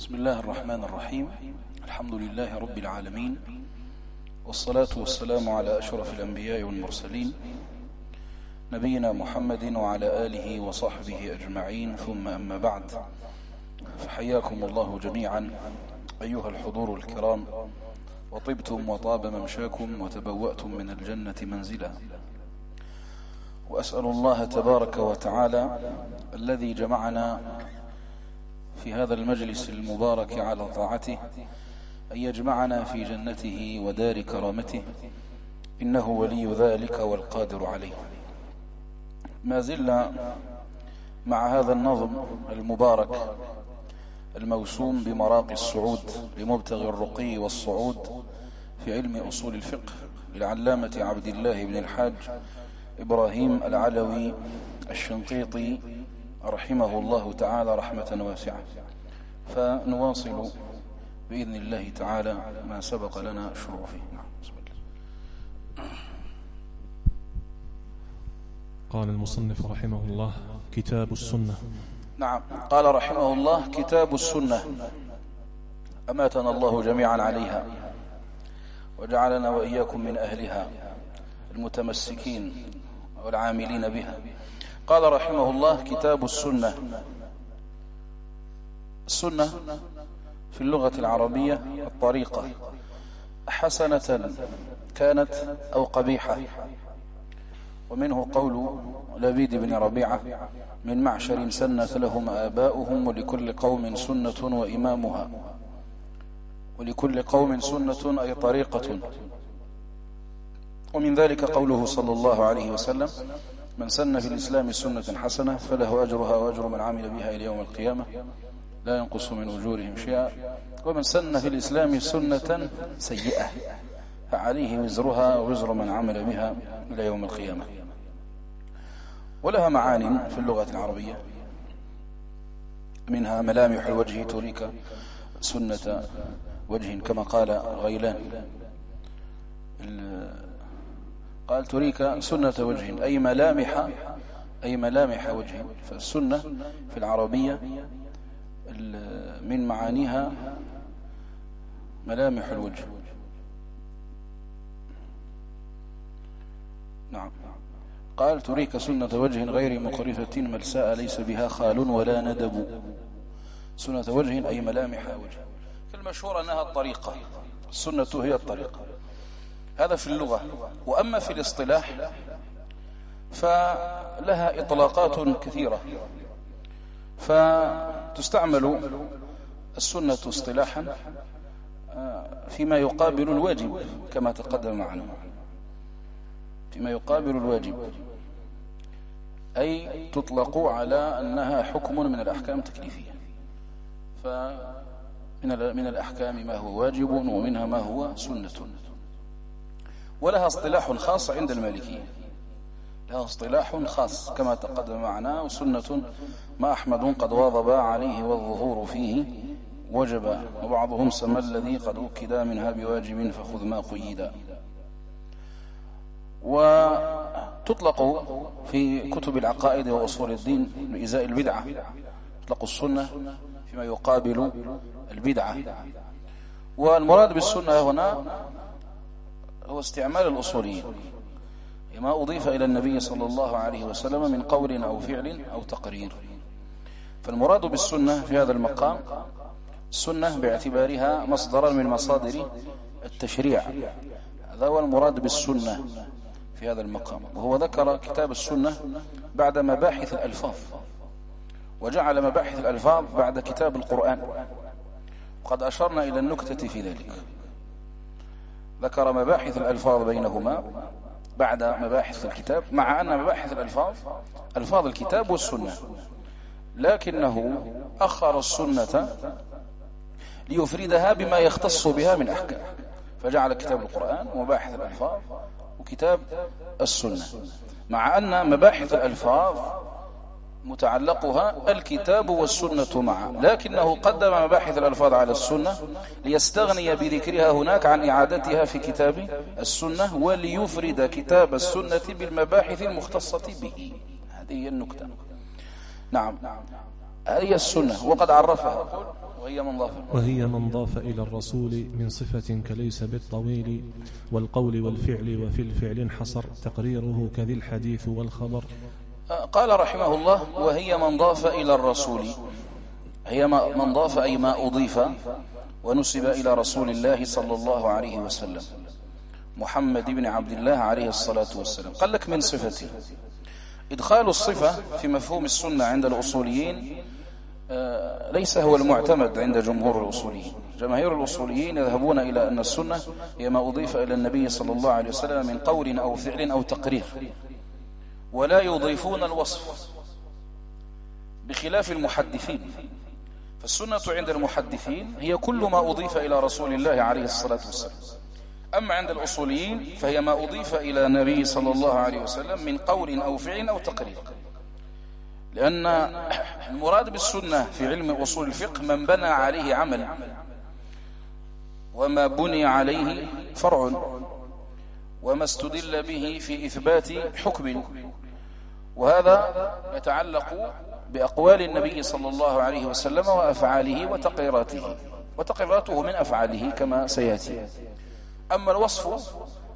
بسم الله الرحمن الرحيم. الحمد لله رب العالمين، والصلاة والسلام على أشرف الأنبياء والمرسلين نبينا محمد وعلى آله وصحبه أجمعين، ثم أما بعد، فحياكم الله جميعا أيها الحضور الكرام، وطبتم وطاب ممشاكم وتبوأتم من الجنة منزلا. وأسأل الله تبارك وتعالى الذي جمعنا في هذا المجلس المبارك على طاعته أن يجمعنا في جنته ودار كرامته، إنه ولي ذلك والقادر عليه. ما زلنا مع هذا النظم المبارك الموسوم بمراقي الصعود لمبتغي الرقي والصعود في علم أصول الفقه للعلامة عبد الله بن الحاج إبراهيم العلوي الشنقيطي رحمه الله تعالى رحمة واسعة. فنواصل بإذن الله تعالى ما سبق لنا الشروع فيه. بسم الله. قال المصنف رحمه الله: كتاب السنة. نعم، قال رحمه الله: كتاب السنة، أماتنا الله جميعا عليها وجعلنا وإياكم من أهلها المتمسكين والعاملين بها. قال رحمه الله: كتاب السنة. السنة في اللغة العربية الطريقة، حسنة كانت أو قبيحة. ومنه قول لبيد بن ربيعة: من معشر سنت لهم آباؤهم ولكل قوم سنة وإمامها. ولكل قوم سنة أي طريقة. ومن ذلك قوله صلى الله عليه وسلم: من سن في الإسلام سنة حسنة فله أجرها وأجر من عمل بها إلى يوم القيامة لا ينقص من أجورهم شيئا، ومن سن في الإسلام سنة سيئة فعليه وزرها ووزر من عمل بها إلى يوم القيامة. ولها معان في اللغة العربية، منها ملامح الوجه تريك سنة وجه، كما قال غيلان، قال تريك سنة وجه أي ملامح وجه. فالسنة في العربية من معانيها ملامح الوجه. نعم، قال تريك سنة وجه غير مقرفة ملساء ليس بها خال ولا ندب. سنة وجه أي ملامح وجه. المشهور أنها الطريقة، السنة هي الطريقة، هذا في اللغة. وأما في الاصطلاح فلها إطلاقات كثيرة، فتستعمل السنة اصطلاحا فيما يقابل الواجب كما تقدم معنا، فيما يقابل الواجب، أي تطلق على أنها حكم من الأحكام التكليفية. فمن الأحكام ما هو واجب ومنها ما هو سنة. ولها اصطلاح خاص عند المالكية، لها اصطلاح خاص كما تقدم معنا: وسنة ما أحمد قد واظب عليه والظهور فيه وجب، وبعضهم سمى الذي قد أكد منها بواجب فخذ ما قيدا. وتطلق في كتب العقائد وأصول الدين لإزاء البدعة، تطلق السنة فيما يقابل البدعة. والمراد بالسنة هنا هو استعمال الأصوليين ما أضيف إلى النبي صلى الله عليه وسلم من قول أو فعل أو تقرير. فالمراد بالسنة في هذا المقام السنة باعتبارها مصدرا من مصادر التشريع، هذا هو المراد بالسنة في هذا المقام. وهو ذكر كتاب السنة بعد مباحث الألفاظ، وجعل مباحث الألفاظ بعد كتاب القرآن، وقد أشرنا إلى النكتة في ذلك. ذكر مباحث الألفاظ بينهما بعد مباحث الكتاب، مع أن مباحث الألفاظ ألفاظ الكتاب والسنة، لكنه أخر السنة ليفردها بما يختص بها من أحكام، فجعل كتاب القرآن ومباحث الألفاظ وكتاب السنة، مع أن مباحث الألفاظ متعلقها الكتاب والسنة معا، لكنه قدم مباحث الألفاظ على السنة ليستغني بذكرها هناك عن إعادتها في كتاب السنة، وليفرد كتاب السنة بالمباحث المختصة به. هذه هي النكتة. نعم. هذه السنة. وقد عرفها وهي من ضاف إلى الرسول من صفة كليس بالطويل والقول والفعل وفي الفعل انحصر تقريره كذي الحديث والخبر. قال رحمه الله وهي من ضاف إلى الرسول، هي من ضاف أي ما أضيف ونسب إلى رسول الله صلى الله عليه وسلم محمد بن عبد الله عليه الصلاة والسلام. قال لك من صفته. إدخال الصفة في مفهوم السنة عند الأصوليين ليس هو المعتمد عند جمهور الأصوليين. جماهير الأصوليين يذهبون إلى أن السنة هي ما أضيف إلى النبي صلى الله عليه وسلم من قول أو فعل أو تقرير، ولا يضيفون الوصف، بخلاف المحدثين. فالسنة عند المحدثين هي كل ما أضيف إلى رسول الله عليه الصلاة والسلام. أما عند الأصوليين فهي ما أضيف إلى النبي صلى الله عليه وسلم من قول أو فعل أو تقرير، لأن المراد بالسنة في علم أصول الفقه من بنى عليه عمل، وما بني عليه فرع، وما استدل به في إثبات حكم. وهذا يتعلق بأقوال النبي صلى الله عليه وسلم وأفعاله وتقريراته، وتقريراته من أفعاله كما سيأتي. أما الوصف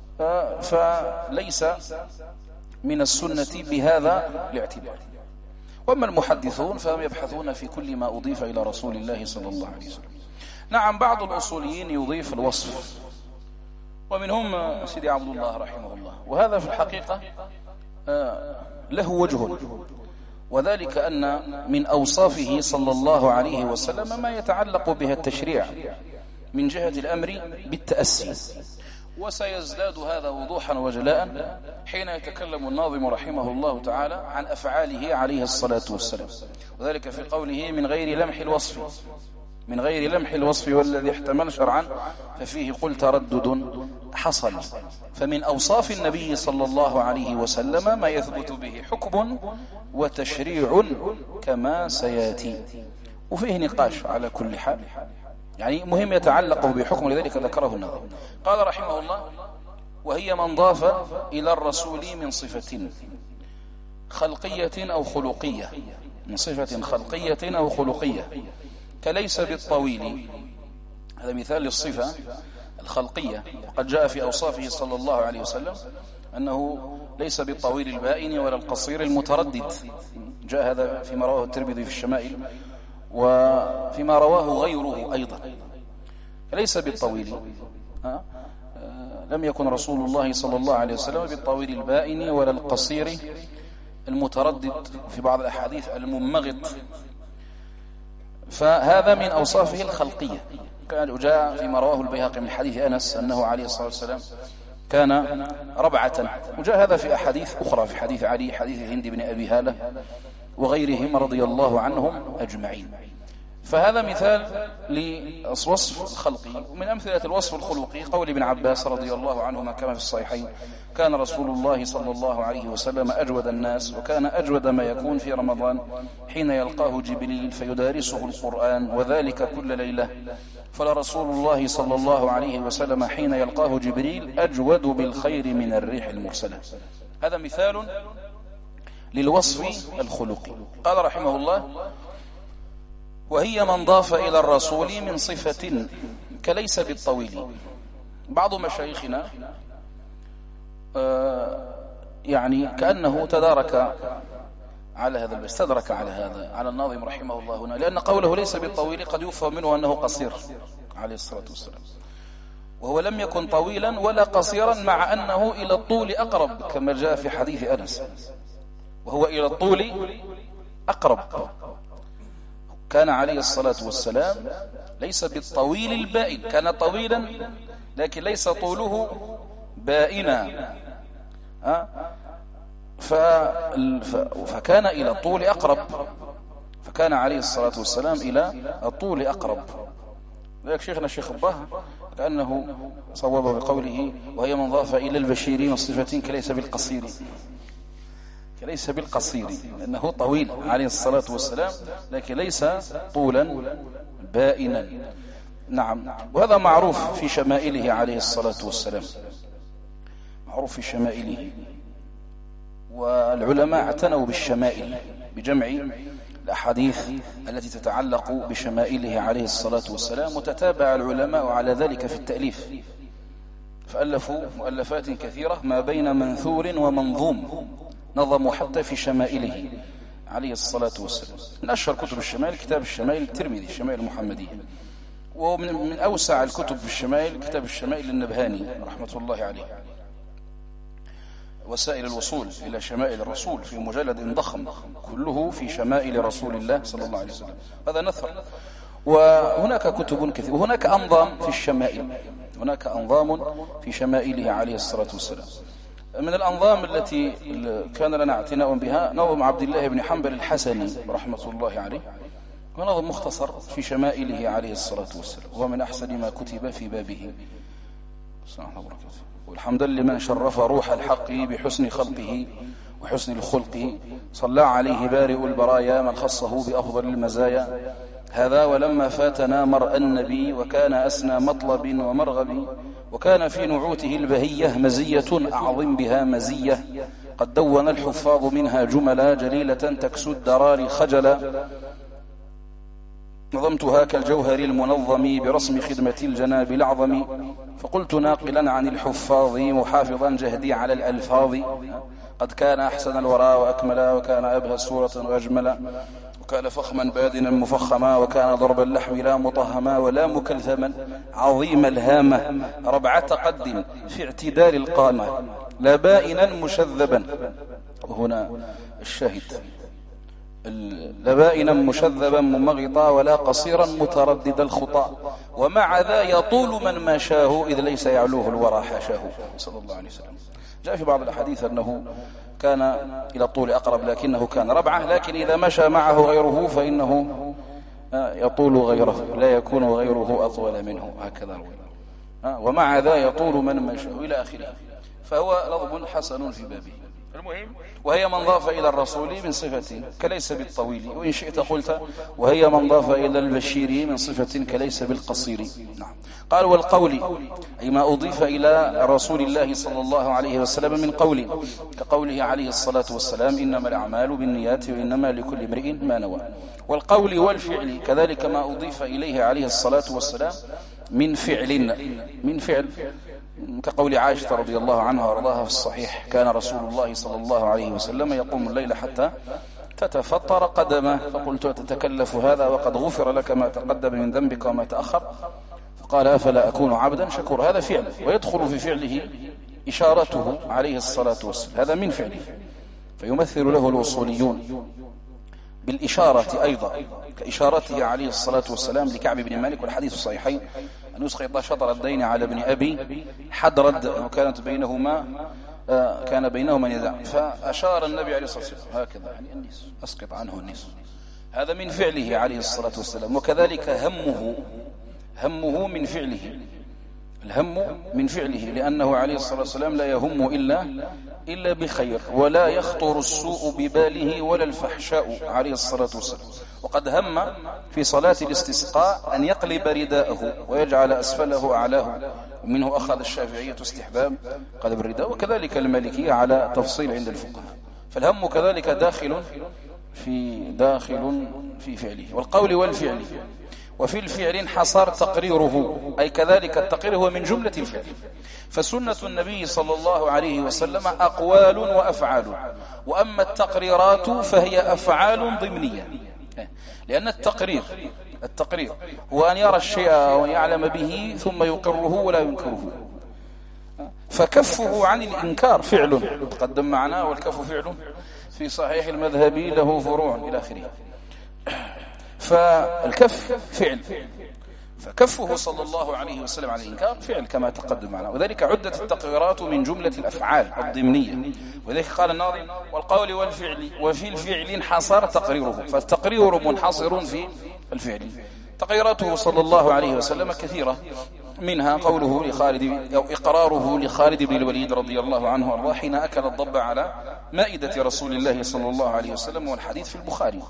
فليس من السنة بهذا الاعتبار. وأما المحدثون فهم يبحثون في كل ما أضيف إلى رسول الله صلى الله عليه وسلم. نعم، بعض الأصوليين يضيف الوصف، ومنهم سيدي عبد الله رحمه الله، وهذا في الحقيقة له وجه، وذلك أن من أوصافه صلى الله عليه وسلم ما يتعلق بها التشريع من جهة الأمر بالتأسي، وسيزداد هذا وضوحا وجلاء حين يتكلم الناظم رحمه الله تعالى عن أفعاله عليه الصلاة والسلام، وذلك في قوله من غير لمح الوصف، من غير لمح الوصف والذي احتمل شرعا ففيه قل تردد حصل. فمن أوصاف النبي صلى الله عليه وسلم ما يثبت به حكم وتشريع كما سياتي، وفيه نقاش على كل حال، يعني مهم يتعلق بحكم، لذلك ذكره النظر. قال رحمه الله وهي من ضاف إلى الرسول من صفة خلقية أو خلقية، من صفة خلقية أو خلقية كليس بالطويل. هذا مثال للصفة الخلقية، وقد جاء في أوصافه صلى الله عليه وسلم أنه ليس بالطويل البائن ولا القصير المتردد، جاء هذا فيما رواه الترمذي في الشمائل وفيما رواه غيره أيضا. ليس بالطويل، لم يكن رسول الله صلى الله عليه وسلم بالطويل البائن ولا القصير المتردد، في بعض الأحاديث الممغط. فهذا من أوصافه الخلقية. كان جاء فيما رواه البيهقي من حديث أنس أنه عليه الصلاة والسلام كان ربعة، وجاء هذا في أحاديث أخرى، في حديث علي، حديث هند بن أبي هالة وغيرهم رضي الله عنهم أجمعين. فهذا مثال للوصف الخلقي. ومن أمثلة الوصف الخلقي قول ابن عباس رضي الله عنهما كما في الصحيحين كان رسول الله صلى الله عليه وسلم أجود الناس، وكان أجود ما يكون في رمضان حين يلقاه جبريل فيدارسه القرآن، وذلك كل ليلة. فلرسول الله صلى الله عليه وسلم حين يلقاه جبريل أجود بالخير من الريح المرسلة. هذا مثال للوصف الخلقي. قال رحمه الله وهي من ضاف إلى الرسول من صفة كليس بالطويل. بعض مشايخنا يعني كأنه تدارك على هذا، استدرك على هذا، على الناظم رحمه الله هنا، لأن قوله ليس بالطويل قد يفهم منه أنه قصير عليه الصلاة والسلام، وهو لم يكن طويلا ولا قصيرا، مع أنه إلى الطول أقرب كما جاء في حديث أنس، وهو إلى الطول أقرب. كان عليه الصلاة والسلام ليس بالطويل البائن، كان طويلا لكن ليس طوله بائنا، فكان إلى الطول أقرب، فكان عليه الصلاة والسلام إلى الطول أقرب. ذلك شيخنا الشيخ الباه كأنه صوب بقوله وهي من ضاف إلى البشير من صفتين كليس بالقصير، ليس بالقصير، لأنه طويل عليه الصلاة والسلام لكن ليس طولا بائنا. نعم، وهذا معروف في شمائله عليه الصلاة والسلام، معروف في شمائله. والعلماء اعتنوا بالشمائل بجمع الأحاديث التي تتعلق بشمائله عليه الصلاة والسلام، وتتابع العلماء على ذلك في التأليف، فألفوا مؤلفات كثيرة ما بين منثور ومنظوم، نظموا حتى في شمائله عليه الصلاة والسلام. من أشهر كتب الشمائل كتاب الشمائل الترمذي، الشمائل المحمدية. ومن أوسع الكتب في الشمائل كتاب الشمائل النبهاني رحمة الله عليه، وسائل الوصول إلى شمائل الرسول، في مجلد ضخم كله في شمائل رسول الله صلى الله عليه وسلم. هذا نثر. وهناك كتب كثيرة، وهناك أنظام في الشمائل، هناك أنظام في شمائله عليه الصلاة والسلام. من الأنظام التي كان لنا اعتناء بها نظم عبد الله بن حنبل الحسني رحمة الله عليه، ونظم مختصر في شمائله عليه الصلاة والسلام، وهو من أحسن ما كتب في بابه. والحمد لمن شرف روح الحق بحسن خلقه وحسن الخلق، صلى عليه بارئ البرايا من خصه بأفضل المزايا. هذا ولما فاتنا مرء النبي، وكان أسنى مطلب ومرغب، وكان في نعوته البهية مزية أعظم بها مزية، قد دون الحفاظ منها جملا جليلة تكسو الدرار خجلا. نظمتها كالجوهر المنظم برسم خدمة الجناب الأعظم، فقلت ناقلا عن الحفاظ محافظا جهدي على الألفاظ، قد كان أحسن الورى وأكملا، وكان أبهى صورة وأجملا، وكان فخما بادنا مفخما، وكان ضرب اللحم لا مطهما ولا مكلثما، عظيم الهامة ربع تقدم في اعتدال القامة، لا بائنا مشذبا. وهنا الشاهد، لبائنا مشذبا ممغطا، ولا قصيرا متردد الخطى، ومع ذا يطول من مشاه، إذ ليس يعلوه الورى حاشاه صلى الله عليه وسلم. جاء في بعض الأحاديث أنه كان إلى الطول أقرب، لكنه كان ربعة، لكن إذا مشى معه غيره فإنه يطول غيره، لا يكون غيره أطول منه، هكذا. ومع ذا يطول من مشاه إلى آخره. فهو لفظ حسن في بابه. المهم، وهي من ضاف إلى الرسول من صفة كليس بالطويل، وإن شئت قلت وهي من ضاف إلى البشير من صفة كليس بالقصير. نعم. قال والقول أي ما أضيف إلى رسول الله صلى الله عليه وسلم من قول، كقوله عليه الصلاة والسلام إنما الأعمال بالنيات وإنما لكل امرئ ما نوى. والقول والفعل كذلك ما أضيف إليه عليه الصلاة والسلام من فعل، كقول عائشة رضي الله عنها وارضاها في الصحيح: كان رسول الله صلى الله عليه وسلم يقوم الليل حتى تتفطر قدمه، فقلت أتتكلف هذا وقد غفر لك ما تقدم من ذنبك وما تأخر؟ فقال أفلا أكون عبدا شكورا. هذا فعل، ويدخل في فعله إشارته عليه الصلاة والسلام، هذا من فعله، فيمثل له الوصوليون بالإشارة أيضا، كإشارته عليه الصلاة والسلام لكعب بن مالك، والحديث الصحيحين أن يسقط شطر الدين على ابن أبي حدرد، وكانت كان بينهما نزاع، فأشار النبي عليه الصلاة والسلام هكذا، يعني النصف، أسقط عنه النصف. هذا من فعله عليه الصلاة والسلام. وكذلك همه من فعله، الهم من فعله، لأنه عليه الصلاة والسلام لا يهم إلا بخير، ولا يخطر السوء بباله ولا الفحشاء عليه الصلاة والسلام. وقد هم في صلاة الاستسقاء أن يقلب رداءه ويجعل أسفله أعلاه، ومنه أخذ الشافعية استحباب قلب الرداء، وكذلك المالكية على تفصيل عند الفقهاء. فالهم كذلك داخل في فعله. والقول والفعل، وفي الفعل انحصر تقريره، أي كذلك التقرير هو من جملة الفعل. فسنة النبي صلى الله عليه وسلم أقوال وأفعال، وأما التقريرات فهي أفعال ضمنية، لأن التقرير هو أن يرى الشيء ويعلم به ثم يقره ولا ينكره. فكفه عن الإنكار فعل تقدم معنا، والكف فعل في صحيح المذهب له فروع إلى آخره. فالكف فعل، فكفه صلى الله عليه وسلم عن الإنكار فعل كما تقدم معنا، وذلك عدت التقريرات من جملة الأفعال الضمنية. وذلك قال الناظم: والقول والفعل، وفي الفعل انحصر تقريره. فالتقرير منحصر في الفعل. تقريراته صلى الله عليه وسلم كثيرة، منها قوله لخالد أو إقراره لخالد بن الوليد رضي الله عنه وارضاه حين أكل الضب على مائدة رسول الله صلى الله عليه وسلم، والحديث في البخاري.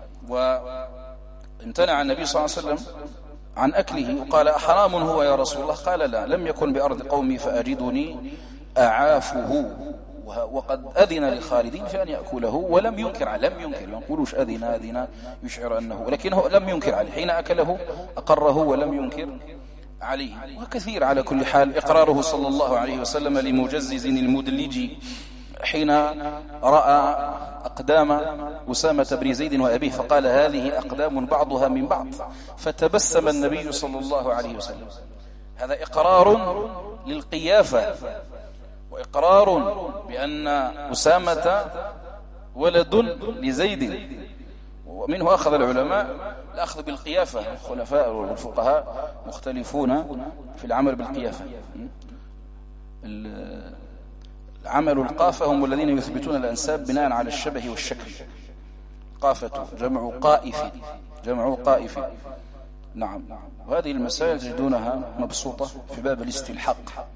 وامتنع النبي صلى الله عليه وسلم عن أكله وقال: أحرام هو يا رسول الله؟ قال: لا، لم يكن بأرض قومي فأجدني أعافه وقد أذن لخالد في أن يأكله ولم ينكر عليه، لم ينكر، ما نقولوش أذن يشعر أنه، لكنه لم ينكر عليه، حين أكله أقره ولم ينكر عليه. وكثير على كل حال إقراره صلى الله عليه وسلم لمجزز المدلج حين رأى أقدام أسامة بن زيد وأبيه فقال هذه أقدام بعضها من بعض، فتبسم النبي صلى الله عليه وسلم. هذا إقرار للقيافة وإقرار بأن أسامة ولد لزيد، ومنه أخذ العلماء الأخذ بالقيافة. الخلفاء والفقهاء مختلفون في العمل بالقيافة. عمل القافة هم الذين يثبتون الأنساب بناء على الشبه والشكل. قافة جمع قائف. نعم. وهذه المسائل تجدونها مبسوطة في باب الاستلحاق،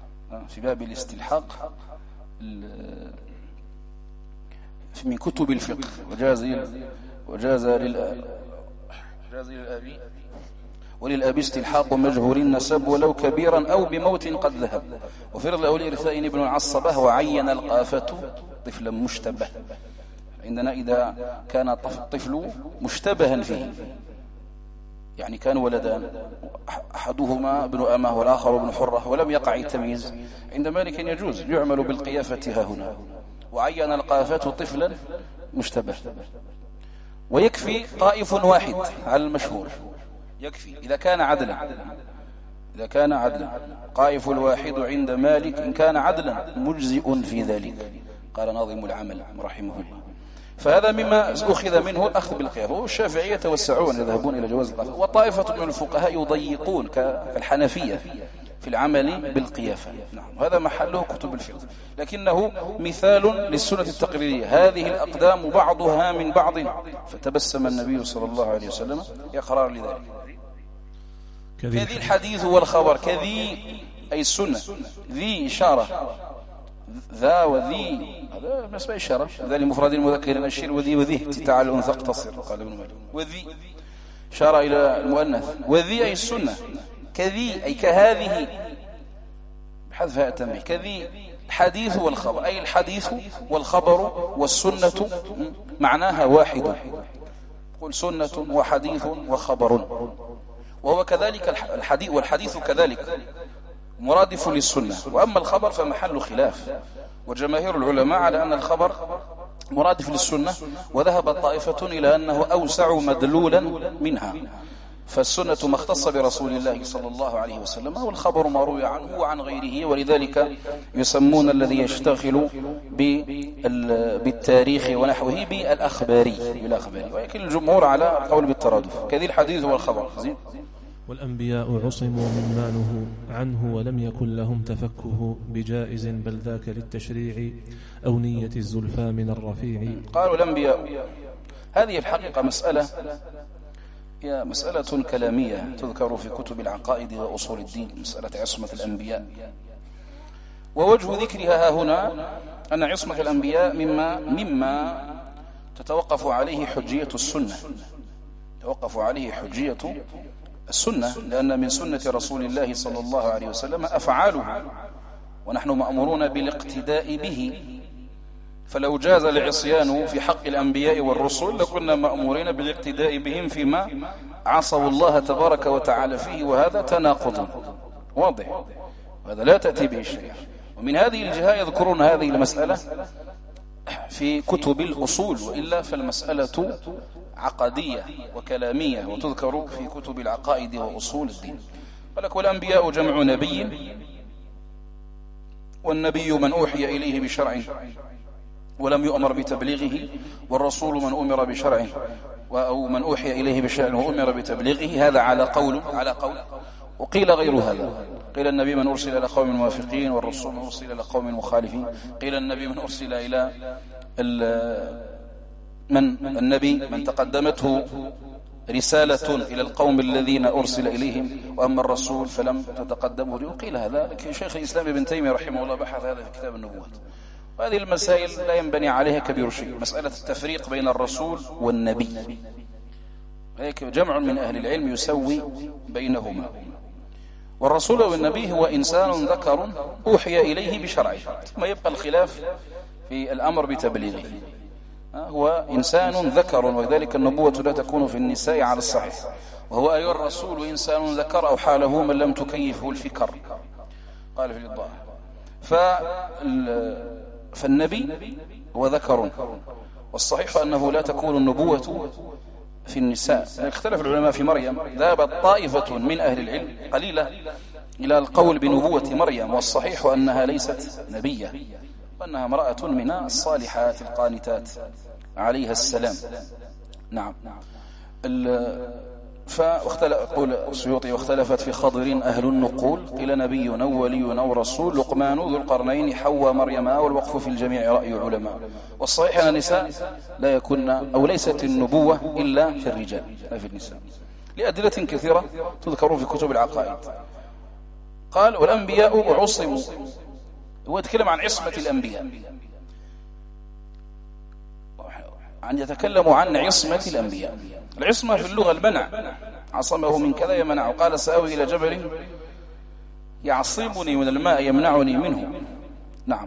من كتب الفقه. وجاز للأبي وللأبي استلحاق مجهول النسب ولو كبيرا أو بموت قد ذهب، وفرض له لإرثاء ابن العصبة وعين القافة طفلا مشتبه. عندنا إذا كان الطفل مشتبها فيه، يعني كان ولدان أحدهما ابن أمه والآخر ابن حرة ولم يقع التمييز، عند مالك يجوز يعمل بالقيافة ها هنا، وعين القافة طفلا مشتبه. ويكفي طائف واحد على المشهور، يكفي إذا كان عدلا قائف الواحد عند مالك إن كان عدلا مجزئ في ذلك، قال ناظم العمل رحمه الله. فهذا مما أخذ منه الأخذ بالقيافة. والشافعية يتوسعون يذهبون إلى جواز القيافة، وطائفة من الفقهاء يضيقون كالحنفية في العمل بالقيافة. نعم. هذا محله كتب الفقه، لكنه مثال للسنة التقريرية. هذه الأقدام بعضها من بعض، فتبسم النبي صلى الله عليه وسلم إقرار لذلك. كذي الحديث والخبر، كذي أي السنة، ذي إشارة، ذا وذي هذا بالنسبة إشارة، ذا لمفرد المذكر أشير، وذي تتعال الأنثى اقتصر، قال ابن مالك. وذي إشارة إلى المؤنث، وذي أي السنة، كذي أي كهذه بحذف هاء التنبيه. كذي الحديث والخبر، أي الحديث والخبر والسنة معناها واحد، قل سنة وحديث وخبر. وهو كذلك الحديث، والحديث كذلك مرادف للسنة. وأما الخبر فمحل خلاف، وجماهير العلماء على أن الخبر مرادف للسنة، وذهب طائفة إلى أنه أوسع مدلولا منها. فالسنة ما اختص برسول الله صلى الله عليه وسلم، والخبر ما روي عنه وعن غيره. ولذلك يسمون الذي يشتغل بالتاريخ ونحوه بالأخباري، ولكن الجمهور على قول بالترادف. كذي الحديث والخبر. والأنبياء عصموا مما نهوا عنه ولم يكن لهم تفكه بجائز، بل ذاك للتشريع أو نية الزلفى من الرفيع. قالوا الأنبياء، هذه الحقيقة هي مسألة كلامية تذكر في كتب العقائد وأصول الدين، مسألة عصمة الأنبياء. ووجه ذكرها هنا أن عصمة الأنبياء مما تتوقف عليه حجية السنة، لأن من سنة رسول الله صلى الله عليه وسلم أفعاله، ونحن مأمورون بالاقتداء به. فلو جاز العصيان في حق الأنبياء والرسل لكنا مأمورين بالاقتداء بهم فيما عصوا الله تبارك وتعالى فيه، وهذا تناقض واضح، وهذا لا تأتي به الشريعة. ومن هذه الجهة يذكرون هذه المسألة في كتب الأصول، وإلا فالمسألة عقدية وكلامية وتذكر في كتب العقائد وأصول الدين. قالك والأنبياء جمع نبي، والنبي من أوحي إليه بشرع ولم يؤمر بتبليغه، والرسول من أمر بشرع أو من أوحي إليه بشرع وأمر بتبليغه. هذا على قول. وقيل غير هذا، قيل النبي من أرسل إلى قوم موافقين، والرسول من أرسل إلى قوم مخالفين. قيل النبي من أرسل إلى النبي من تقدمته رسالة إلى القوم الذين أرسل إليهم، وأما الرسول فلم تتقدمه له. قيل هذا، لكن شيخ الإسلام ابن تيمية رحمه الله بحث هذا في كتاب النبوات. وهذه المسائل لا ينبني عليها كبير شيء، مسألة التفريق بين الرسول والنبي، هيك جمع من أهل العلم يسوي بينهما. والرسول والنبي هو إنسان ذكر أوحي إليه بشرعه، ثم يبقى الخلاف في الأمر بتبليغه. هو إنسان ذكر، وذلك النبوة لا تكون في النساء على الصحيح، وهو أيها الرسول إنسان ذكر أو حاله من لم تكيفه الفكر، قال في الإضاءة. فالنبي هو ذكر، والصحيح أنه لا تكون النبوة في النساء. اختلف العلماء في مريم، ذهبت طائفة من أهل العلم قليلة إلى القول بنبوة مريم، والصحيح أنها ليست نبية، وأنها امرأة من الصالحات القانتات عليها السلام. نعم. قول السيوطي: واختلفت في خضر أهل النقول، قيل نبي أو ولي أو رسول، لقمان ذو القرنين، حواء مريم، والوقف في الجميع رأي علماء. والصحيح أن النساء لا يكون أو ليست النبوة إلا في الرجال لا في النساء، لأدلة كثيرة تذكر في كتب العقائد. قال: والأنبياء عصموا. هو يتكلم عن عصمة الأنبياء، يتكلم عن عصمة الأنبياء. العصمة في اللغة المنع، عصمه من كذا يمنع. قال: سآوي إلى جبل يعصمني من الماء يمنعني منه. نعم.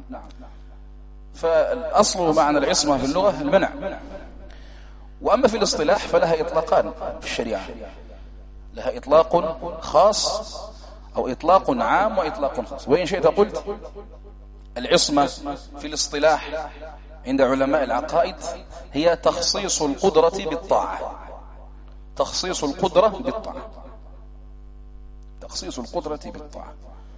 فالأصل معنى العصمة في اللغة المنع. وأما في الاصطلاح فلها إطلاقان في الشريعة، لها إطلاق خاص أو إطلاق عام وإطلاق خاص. وإن شئت قلت العصمة في الاصطلاح عند علماء العقائد هي تخصيص القدرة بالطاعة، تخصيص القدرة بالطاعة، تخصيص القدرة بالطاعة،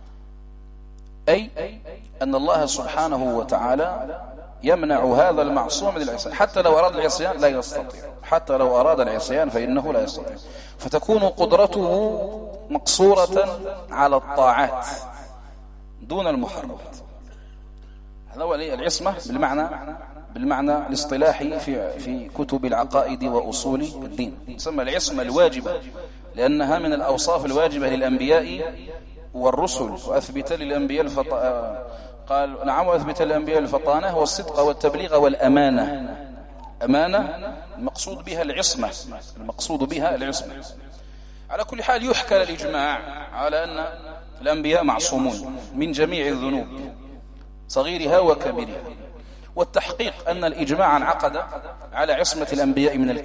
أي أن الله سبحانه وتعالى يمنع هذا المعصوم من العصيان، حتى لو أراد العصيان لا يستطيع، حتى لو أراد العصيان فإنه لا يستطيع، فتكون قدرته مقصورة على الطاعات دون المحرمات. هذا هو العصمة بالمعنى الاصطلاحي في كتب العقائد وأصول الدين. تسمى العصمة الواجبة لأنها من الأوصاف الواجبة للأنبياء والرسل. وأثبت للأنبياء قال: نعم، وأثبت للأنبياء الفطانة والصدق والتبليغ والأمانة. أمانة المقصود بها العصمة، المقصود بها العصمة. على كل حال يحكى الإجماع على أن الأنبياء معصومون من جميع الذنوب صغيرها وكبيرها، والتحقيق أن الإجماع انعقد على عصمة الأنبياء من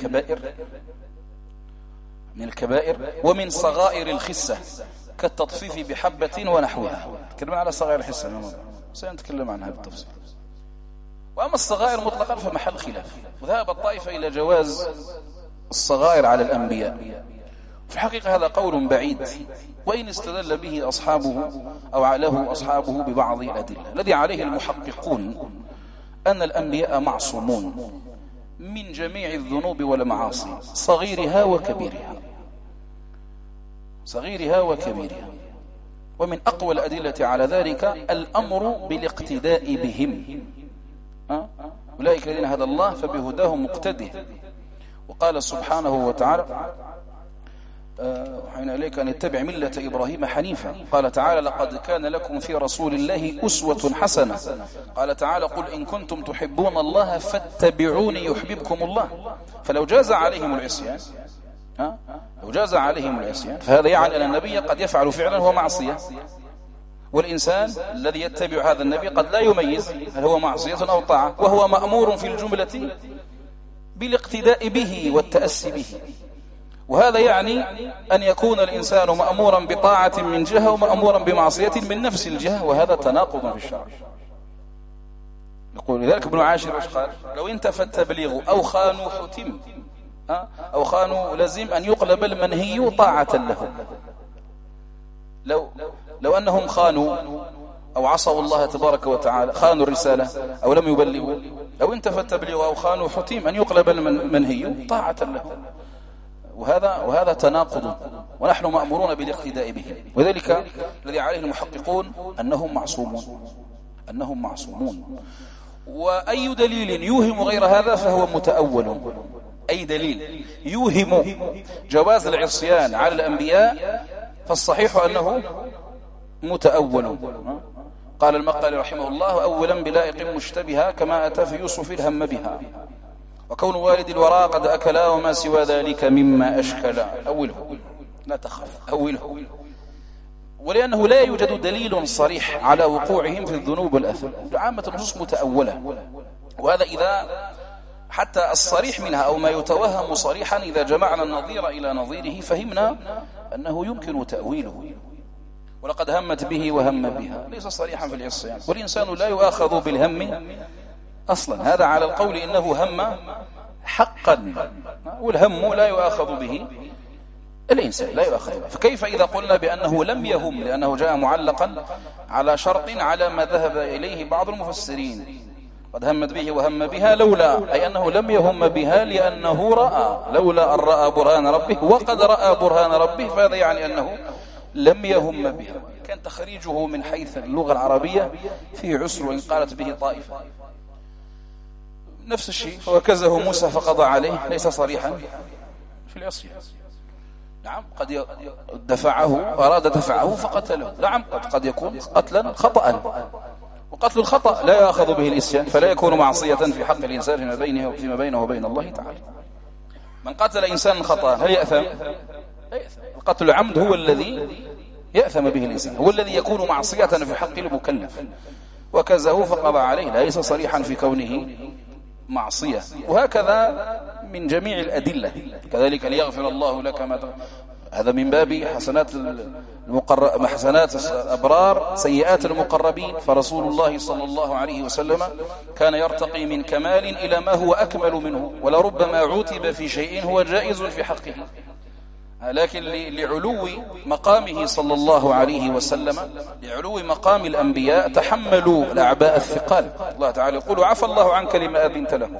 الكبائر ومن صغائر الخسة كالتطفيف بحبة ونحوها. نتكلم على صغائر الخسة سنتكلم عنها بالتفصيل. وأما الصغائر مطلقا فمحل خلاف، وذهب الطائفة إلى جواز الصغائر على الأنبياء. في الحقيقة هذا قول بعيد، وإن استدل به أصحابه أو عليه أصحابه ببعض الأدلة. الذي عليه المحققون أن الأنبياء معصومون من جميع الذنوب والمعاصي صغيرها وكبيرها، صغيرها وكبيرها. ومن أقوى الأدلة على ذلك الأمر بالاقتداء بهم، أولئك الذين هدى الله فبهداهم مقتده. وقال سبحانه وتعالى: وحينا إليك أن اتبع ملة إبراهيم حنيفا. قال تعالى: لقد كان لكم في رسول الله أسوة حسنة. قال تعالى: قل إن كنتم تحبون الله فاتبعوني يحببكم الله. فلو جاز عليهم العصيان، لو جاز عليهم العصيان فهذا يعني أن النبي قد يفعل فعلا هو معصية، والإنسان الذي يتبع هذا النبي قد لا يميز هل هو معصية أو طاعة، وهو مأمور في الجملة بالاقتداء به والتأسي به. وهذا يعني أن يكون الإنسان مأمورا بطاعة من جهة ومأمورا بمعصية من نفس الجهة، وهذا تناقض في الشرع. يقول لذلك ابن عاشر قال: لو انتفى التبليغ أو خانوا حتم، أو خانوا لزم أن يقلب المنهي طاعة له. لو أنهم خانوا أو عصوا الله تبارك وتعالى، خانوا الرسالة أو لم يبلغوا، لو انتفى التبليغ أو خانوا حتم أن يقلب المنهي طاعة له. وهذا تناقض، ونحن مأمورون بالاقتداء به. وذلك الذي عليه المحققون أنهم معصومون. وأي دليل يوهم غير هذا فهو متأول. أي دليل يوهم جواز العصيان على الأنبياء فالصحيح أنه متأول. قال المقال رحمه الله: أولا بلائق مشتبها كما أتى في يوسف الهم بها، وكون والد الوراء قد أكلا وما سوى ذلك مما أشكلا. أوله لا تخف، أوله. ولأنه لا يوجد دليل صريح على وقوعهم في الذنوب والأثم، عامة النصوص متأولة، وهذا إذا حتى الصريح منها أو ما يتوهم صريحا إذا جمعنا النظير إلى نظيره فهمنا أنه يمكن تأويله. ولقد همت به وهم بها ليس صريحا في العصيان، والإنسان لا يؤاخذ بالهم أصلا، هذا على القول إنه هم حقا، والهم لا يؤاخذ به الإنسان، لا يؤاخذ به. فكيف إذا قلنا بأنه لم يهم لأنه جاء معلقا على شرط على ما ذهب إليه بعض المفسرين، قد همت به وهم بها لولا، أي أنه لم يهم بها لأنه رأى، لولا أن رأى برهان ربه، وقد رأى برهان ربه، فهذا يعني أنه لم يهم بها. كان تخريجه من حيث اللغة العربية فيه عسر، وإن قالت به طائفة نفس الشيء. فوكزه موسى فقضى عليه ليس صريحا في العصيان. نعم قد دفعه، أراد دفعه فقتله، نعم قد يكون قتلا خطأ، وقتل الخطأ لا يأخذ به الإسيان، فلا يكون معصية في حق الإنسان فيما بينه وبين الله تعالى. من قتل إنسان خطأ هل يأثم؟ القتل العمد هو الذي يأثم به الإنسان، هو الذي يكون معصية في حق المكلف. وكزه فقضى عليه ليس صريحا في كونه معصية. وهكذا من جميع الأدلة، كذلك ليغفر الله لك ما هذا من باب حسنات الأبرار سيئات المقربين. فرسول الله صلى الله عليه وسلم كان يرتقي من كمال إلى ما هو أكمل منه، ولربما عوتب في شيء هو جائز في حقه، لكن لعلو مقامه صلى الله عليه وسلم، لعلو مقام الأنبياء تحملوا الأعباء الثقال. الله تعالى يقول عفى الله عنك لما أذنت له،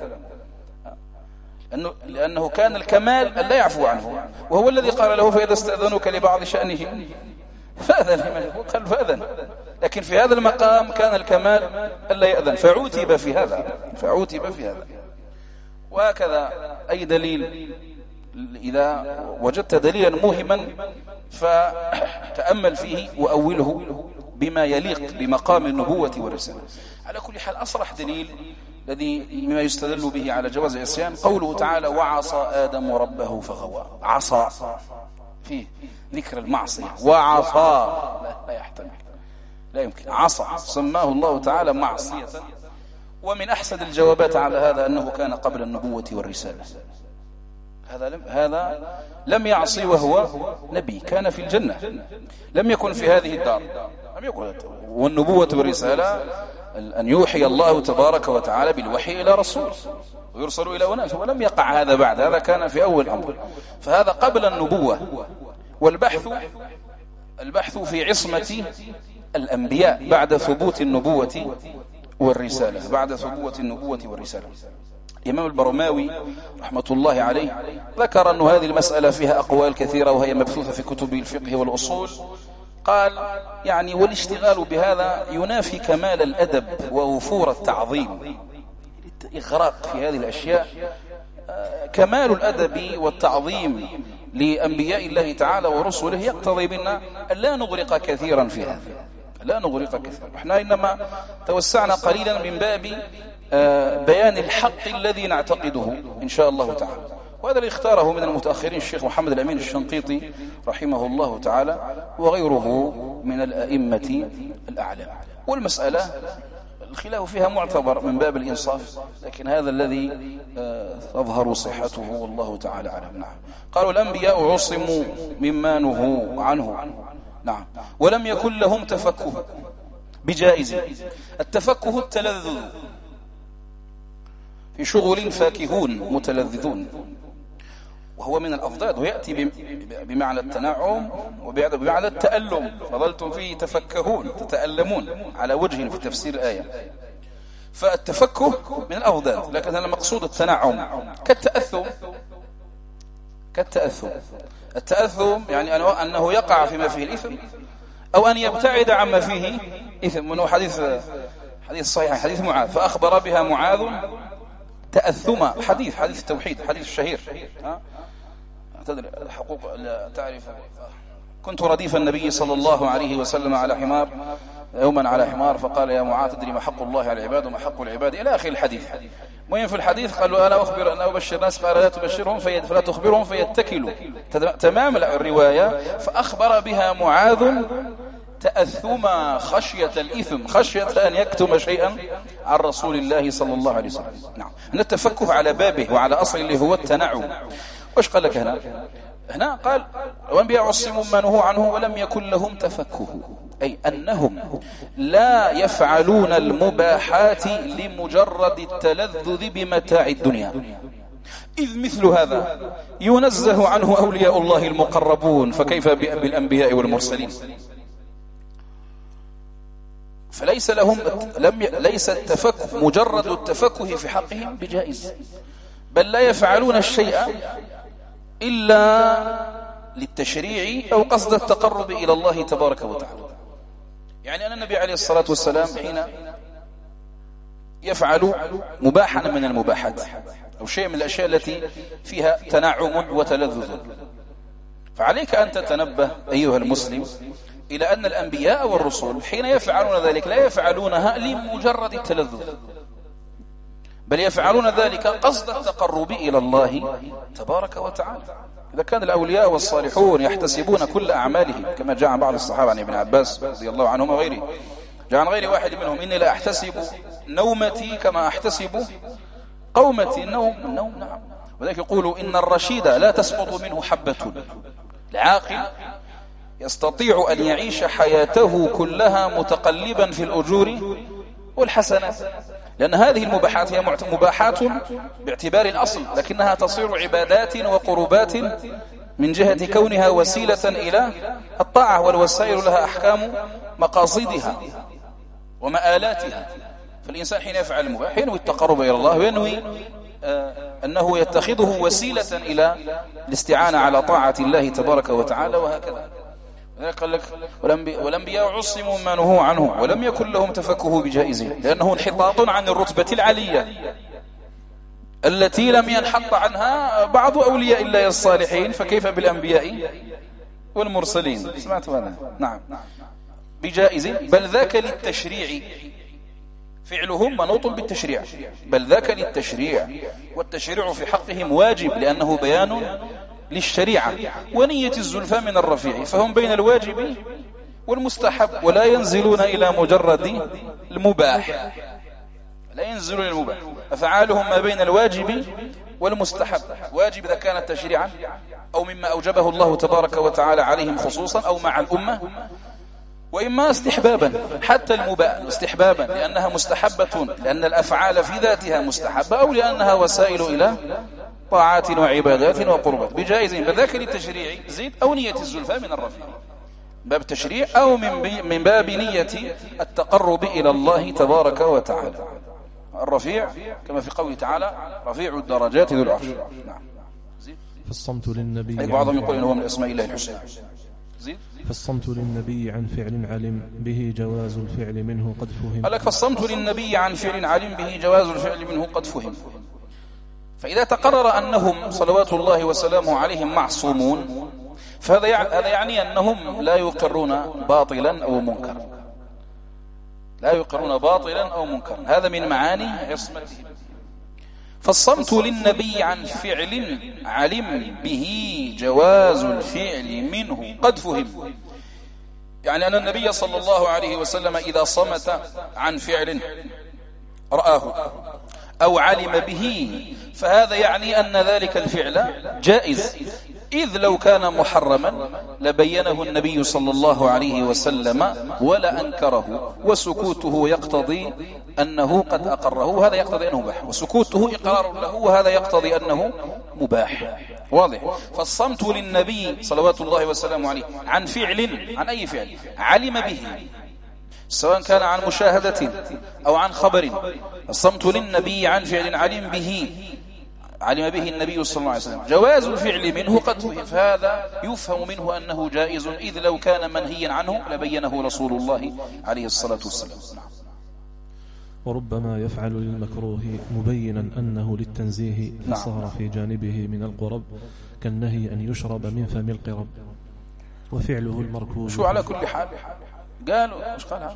لأنه كان الكمال أن لا يعفو عنه، وهو الذي قال له فإذا استأذنوك لبعض شأنهم فأذن لمن قال فأذن، لكن في هذا المقام كان الكمال ألا يأذن، فعوتب في هذا. وهكذا أي دليل إذا وجدت دليلا موهما فتأمل فيه وأوله بما يليق بمقام النبوة والرسالة. على كل حال أصرح دليل الذي مما يستدل به على جواز العصيان قوله تعالى وعصى آدم ربه فغوى. عصى فيه ذكر المعصية، وعصى لا يحتمل، لا يمكن. عصى سماه الله تعالى معصية، ومن أحسن الجوابات على هذا أنه كان قبل النبوة والرسالة. هذا لم يعصي وهو نبي، كان في الجنة، لم يكن في هذه الدار، لم يكن. والنبوة والرسالة أن يوحي الله تبارك وتعالى بالوحي إلى رسول ويرسل إلى أناس، ولم يقع هذا بعد، هذا كان في أول أمر. فهذا قبل النبوة. والبحث في عصمة الأنبياء بعد ثبوت النبوة والرسالة، بعد ثبوت النبوة والرسالة. الإمام البرماوي رحمة الله عليه ذكر أن هذه المسألة فيها أقوال كثيرة، وهي مبثوثة في كتب الفقه والأصول. قال يعني والاشتغال بهذا ينافي كمال الأدب ووفور التعظيم. إغراق في هذه الأشياء، كمال الأدب والتعظيم لأنبياء الله تعالى ورسله يقتضي منا أن لا نغرق كثيرا في هذا، لا نغرق كثيرا. احنا إنما توسعنا قليلا من باب بيان الحق الذي نعتقده إن شاء الله تعالى. وهذا اللي اختاره من المتأخرين الشيخ محمد الأمين الشنقيطي رحمه الله تعالى وغيره من الأئمة الأعلام. والمسألة الخلاف فيها معتبر من باب الإنصاف، لكن هذا الذي تظهر صحته والله تعالى أعلم. نعم. قالوا الأنبياء عصموا مما نهوا عنه، نعم، ولم يكن لهم تفكه بجائز. التفكه التلذذ في شغل فاكهون متلذذون، وهو من الأضداد، ويأتي بمعنى التنعم وبمعنى التألم. فظلتم فيه تفكهون تتألمون على وجه في تفسير الآية. فالتفكه من الأضداد، لكن هذا مقصود التنعم كالتأثم. التأثم يعني أنه يقع فيما فيه الإثم، أو أن يبتعد عما فيه إثم. منه حديث صحيح، حديث معاذ، فأخبر بها معاذ تأثما، حديث التوحيد، حديث الشهير. تدري الحقوق لا تعرف. كنت رديف النبي صلى الله عليه وسلم على حمار، يوما على حمار، فقال يا معاذ تدري ما حق الله على العباد وما حق العباد إلى آخر الحديث. مهم في الحديث قال له أنا أبشر الناس، قال لا تبشرهم فلا تخبرهم فيتكلوا. تمام الرواية. فأخبر بها معاذ تأثما خشية الإثم، خشية أن يكتم شيئا عن رسول الله صلى الله عليه وسلم. نعم، أن التفكه على بابه وعلى أصل اللي هو التنعم. وش قال لك هنا قال وأنبياء عصموا ما نهوا عنه ولم يكن لهم تفكه، أي أنهم لا يفعلون المباحات لمجرد التلذذ بمتاع الدنيا، إذ مثل هذا ينزه عنه أولياء الله المقربون، فكيف بالأنبياء والمرسلين؟ فليس لهم ليس مجرد التفكه في حقهم بجائز، بل لا يفعلون الشيء إلا للتشريع أو قصد التقرب إلى الله تبارك وتعالى. يعني أن النبي عليه الصلاة والسلام حين يفعل مباحا من المباحات أو شيء من الأشياء التي فيها تنعم وتلذذ، فعليك أن تتنبه أيها المسلم إلى أن الأنبياء والرسل حين يفعلون ذلك لا يفعلونها لمجرد التلذذ، بل يفعلون ذلك قصد التقرب إلى الله تبارك وتعالى. إذا كان الأولياء والصالحون يحتسبون كل أعمالهم كما جاء عن بعض الصحابة عن ابن عباس رضي الله عنهم وغيره، جاء عن غير واحد منهم إني لا أحتسب نومتي كما أحتسب قومتي النوم. نعم، وذلك يقولوا إن الرشيد لا تسقط منه حبة. العاقل يستطيع أن يعيش حياته كلها متقلبا في الأجور والحسنات، لأن هذه المباحات هي مباحات باعتبار الأصل، لكنها تصير عبادات وقربات من جهة كونها وسيلة إلى الطاعة، والوسائل لها أحكام مقاصدها ومآلاتها. فالإنسان حين يفعل المباح ينوي التقرب إلى الله، وينوي أنه يتخذه وسيلة إلى الاستعانة على طاعة الله تبارك وتعالى، وهكذا. قال لك والأنبياء عصموا ما نهوا عنه ولم يكن لهم تفكه بجائزه، لأنه انحطاط عن الرتبة العلية التي لم ينحط عنها بعض أولياء الله الصالحين، فكيف بالأنبياء والمرسلين؟ سمعت هذا؟ نعم، بجائزه، بل ذاك للتشريع، فعلهم منوط بالتشريع، بل ذاك للتشريع، والتشريع في حقهم واجب لأنه بيان للشريعة، ونية الزلفى من الرفيع، فهم بين الواجب والمستحب، ولا ينزلون إلى مجرد المباح، لا ينزلون إلى المباح، أفعالهم ما بين الواجب والمستحب. واجب إذا كانت تشريعا أو مما أوجبه الله تبارك وتعالى عليهم خصوصا أو مع الأمة، وإما استحبابا، حتى المباح استحبابا لأنها مستحبة، لأن الأفعال في ذاتها مستحبة، أو لأنها وسائل إلى طاعات وعبادات وقربات بجائز، بذاك للتشريع زيد أو نية الزلفى من الرفيع، باب تشريع أو من باب نية التقرب إلى الله تبارك وتعالى. الرفيع كما في قوله تعالى رفيع الدرجات ذو العرش. نعم. فالصمت للنبي، بعضهم يقول إنه من أسماء الله الحسنى. فالصمت للنبي عن فعل علم به جواز الفعل منه قد فهم. قال لك فالصمت للنبي عن فعل علم به جواز الفعل منه قد فهم. فإذا تقرر أنهم صلوات الله وسلامه عليهم معصومون، فهذا يعني أنهم لا يقرون باطلا أو منكرا، لا يقرون باطلا أو منكرا، هذا من معاني عصمتهم. فالصمت للنبي عن فعل علم به جواز الفعل منه قد فهم، يعني أن النبي صلى الله عليه وسلم إذا صمت عن فعل رآه أو علم به، فهذا يعني أن ذلك الفعل جائز، إذ لو كان محرما لبينه النبي صلى الله عليه وسلم ولا أنكره، وسكوته يقتضي أنه قد أقره، وهذا يقتضي أنه مباح، وسكوته إقرار له، وهذا يقتضي أنه مباح. واضح؟ فالصمت للنبي صلوات الله وسلامه عليه عن فعل، عن أي فعل علم به، سواء كان عن مشاهدة أو عن خبر، الصمت للنبي عن فعل علم به النبي صلى الله عليه وسلم جواز الفعل منه قد فهم، فهذا يفهم منه أنه جائز، إذ لو كان منهيا عنه لبينه رسول الله عليه الصلاة والسلام. وربما يفعل للمكروه مبينا أنه للتنزيه، فصار في جانبه من القرب كالنهي أن يشرب من فم القرب، وفعله المركوب. شو على كل حال قالوا ايش قال؟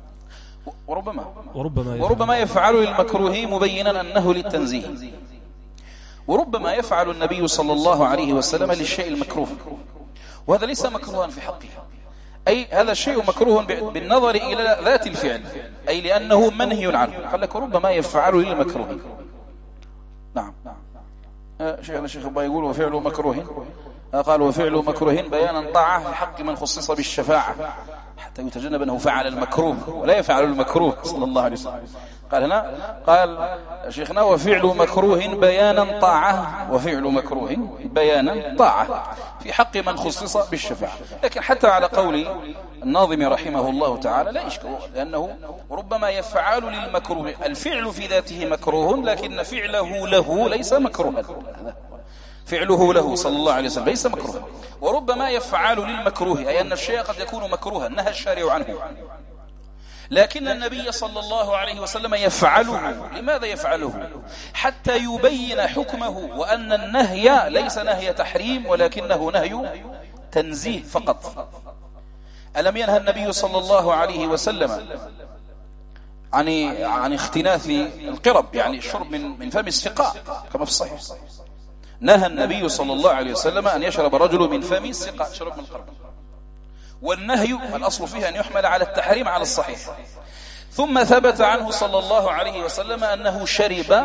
وربما يفعل للمكروه مبينا أنه للتنزيه، وربما يفعل النبي صلى الله عليه وسلم للشيء المكروه، وهذا ليس مكروها في حقه، أي هذا الشيء مكروه بالنظر إلى ذات الفعل، أي لأنه منهي عنه. قال لك ربما يفعل للمكروه. نعم. الشيخ أبا يقول وفعله مكروه، قال وفعله مكروه بيانا طاعة في حق من خصص بالشفاعة حتى يتجنب أنه فعل المكروه ولا يفعل المكروه صلى الله عليه وسلم. قال هنا قال شيخنا وفعل مكروه بيانا طاعة، وفعل مكروه بيانا طاعة في حق من خصص بالشفاعة. لكن حتى على قول الناظم رحمه الله تعالى لا إشكال، لأنه ربما يفعل للمكروه، الفعل في ذاته مكروه لكن فعله له ليس مكروها، فعله له صلى الله عليه وسلم ليس مكروها. وربما يفعل للمكروه، أي أن الشيء قد يكون مكروها نهى الشارع عنه، لكن النبي صلى الله عليه وسلم يفعله. لماذا يفعله؟ حتى يبين حكمه، وأن النهي ليس نهي تحريم ولكنه نهي تنزيه فقط. ألم ينهى النبي صلى الله عليه وسلم عن اختناث القرب، يعني الشرب من فم السقاء كما في الصحيح؟ نهى النبي صلى الله عليه وسلم أن يشرب رجل من فم السقاء، شرب من القرب. والنهي الأصل فيه أن يحمل على التحريم على الصحيح. ثم ثبت عنه صلى الله عليه وسلم أنه شرب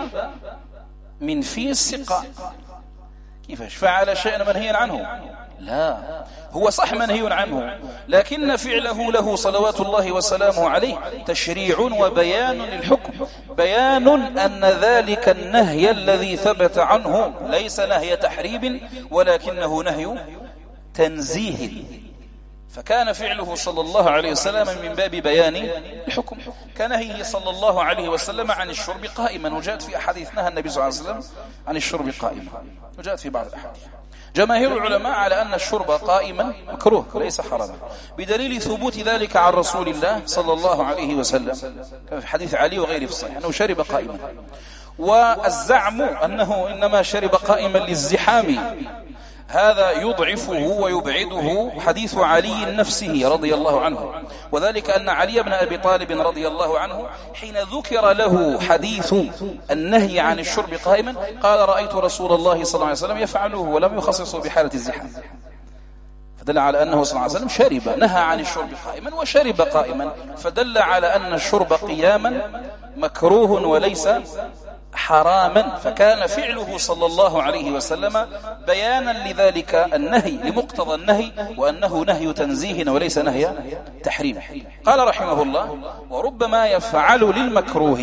من في السقاء. كيفاش فعل شيئا منهيا عنه؟ لا، هو صح منهي عنه، لكن فعله له صلوات الله وسلامه عليه تشريع وبيان للحكم، بيان أن ذلك النهي الذي ثبت عنه ليس نهي تحريم ولكنه نهي تنزيه. فكان فعله صلى الله عليه وسلم من باب بيان الحكم، كنهيه صلى الله عليه وسلم عن الشرب قائما، وجاءت في أحاديث نهى النبي صلى الله عليه وسلم عن الشرب قائما، وجاءت في بعض الأحاديث. جماهير العلماء على أن الشرب قائما مكروه وليس حراما، بدليل ثبوت ذلك عن رسول الله صلى الله عليه وسلم في حديث علي وغيره في الصحيح أنه شرب قائما. والزعم أنه إنما شرب قائما للزحام هذا يضعفه ويبعده حديث علي نفسه رضي الله عنه، وذلك أن علي بن أبي طالب رضي الله عنه حين ذكر له حديث النهي عن الشرب قائما قال رأيت رسول الله صلى الله عليه وسلم يفعله ولم يخصصه بحالة الزحام، فدل على أنه صلى الله عليه وسلم شرب، نهى عن الشرب قائما وشرب قائما، فدل على أن الشرب قياما مكروه وليس حراما. فكان فعله صلى الله عليه وسلم بيانا لذلك النهي، لمقتضى النهي، وأنه نهي تنزيه وليس نهي تحريم. قال رحمه الله وربما يفعل للمكروه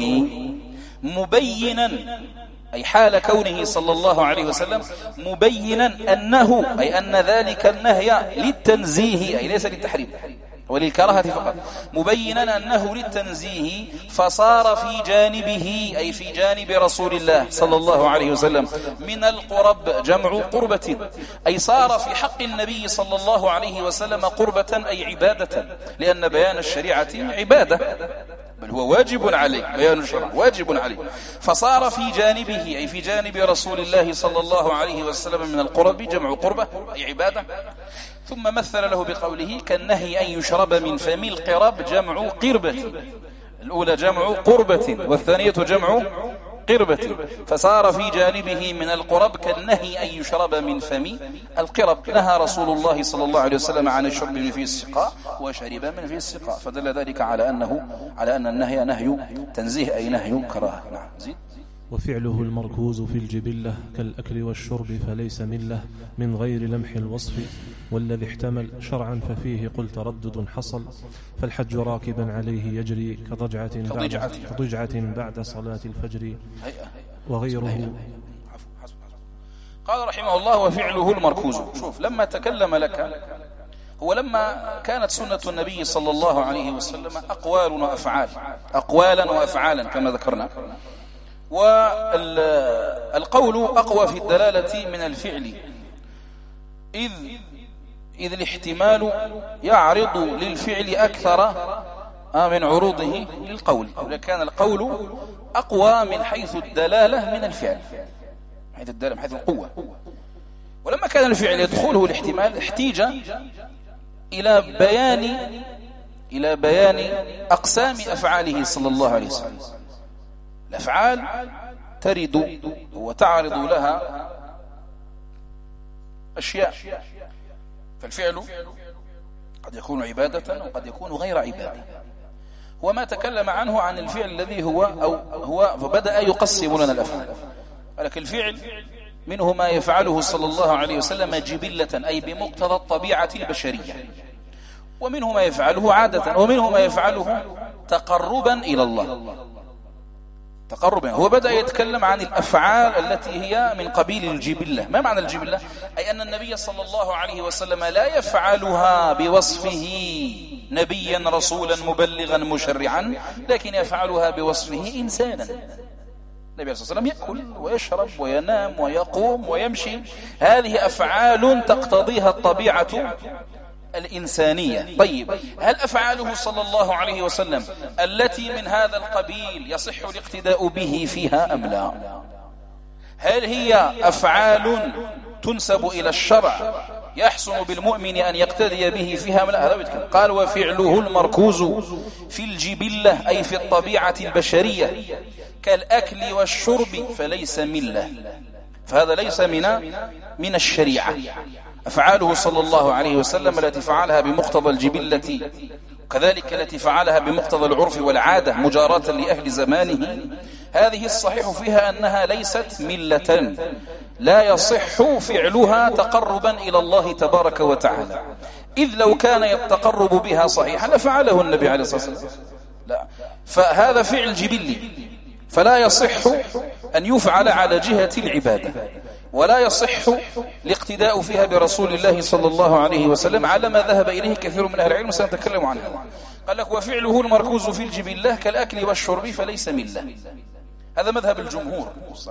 مبينا، أي حال كونه صلى الله عليه وسلم مبينا أنه، أي أن ذلك النهي للتنزيه أي ليس للتحريم وللكراهة فقط، مبينا أنه للتنزيه، فصار في جانبه أي في جانب رسول الله صلى الله عليه وسلم من القرب، جمع قربة، أي صار في حق النبي صلى الله عليه وسلم قربة أي عبادة، لأن بيان الشريعة عبادة، بل هو واجب عليه، بيان الشرع واجب عليه، فصار في جانبه أي في جانب رسول الله صلى الله عليه وسلم من القرب، جمع قربة أي عبادة. ثم مثل له بقوله كالنهي أن يشرب من فم القرب، جمع قربة، الأولى جمع قربة والثانية جمع قربة، فصار في جانبه من القرب كالنهي أن يشرب من فم القرب. نهى رسول الله صلى الله عليه وسلم عن الشرب من في السقاء وشرب من في السقاء، فدل ذلك على أن النهي نهي تنزيه أي نهي كراهة. نعم زيد. وفعله المركوز في الجبلة كالأكل والشرب فليس ملة من غير لمح الوصف، والذي احتمل شرعا ففيه قل تردد حصل، فالحج راكبا عليه يجري كضجعة بعد صلاة الفجر وغيره. قال رحمه الله وفعله المركوز. شوف لما تكلم لك، هو لما كانت سنة النبي صلى الله عليه وسلم أقوالا وأفعالا كما ذكرنا، والقول أقوى في الدلالة من الفعل، إذ الاحتمال يعرض للفعل أكثر من عروضه للقول، كان القول أقوى من حيث الدلالة من الفعل، من حيث القوة. ولما كان الفعل يدخله الاحتمال احتيج إلى بيان أقسام أفعاله صلى الله عليه وسلم. الأفعال ترد وتعرض لها أشياء، فالفعل قد يكون عبادة وقد يكون غير عبادة. وما تكلم عنه عن الفعل الذي هو فبدأ يقسم لنا الأفعال. ولكن الفعل منه ما يفعله صلى الله عليه وسلم جبلة أي بمقتضى الطبيعة البشرية، ومنه ما يفعله عادة، ومنه ما يفعله تقربا إلى الله. تقربا. هو بدأ يتكلم عن الأفعال التي هي من قبيل الجبلة. ما معنى الجبلة؟ أي أن النبي صلى الله عليه وسلم لا يفعلها بوصفه نبيا رسولا مبلغا مشرعا، لكن يفعلها بوصفه إنسانا. النبي صلى الله عليه وسلم يأكل ويشرب وينام ويقوم ويمشي، هذه أفعال تقتضيها الطبيعة الإنسانية. طيب، هل أفعاله صلى الله عليه وسلم التي من هذا القبيل يصح الاقتداء به فيها أم لا؟ هل هي أفعال تنسب إلى الشرع يحسن بالمؤمن أن يقتدي به فيها أم لا؟ قال وفعله المركوز في الجبلة أي في الطبيعة البشرية كالأكل والشرب فليس ملة. فهذا ليس من الشريعة. أفعاله صلى الله عليه وسلم التي فعلها بمقتضى الجبلة كذلك التي فعلها بمقتضى العرف والعادة مجاراة لأهل زمانه، هذه الصحيح فيها أنها ليست ملة، لا يصح فعلها تقربا إلى الله تبارك وتعالى، إذ لو كان يتقرب بها صحيحا لفعله النبي عليه الصلاة والسلام. لا، فهذا فعل جبلي، فلا يصح أن يفعل على جهة العبادة، ولا يصح الاقتداء فيها برسول الله صلى الله عليه وسلم على ما ذهب إليه كثير من أهل العلم، سنتكلم عن هذا. قال لك وفعله المركوز في الجبلة كالأكل والشرب فليس ملة. هذا مذهب الجمهور.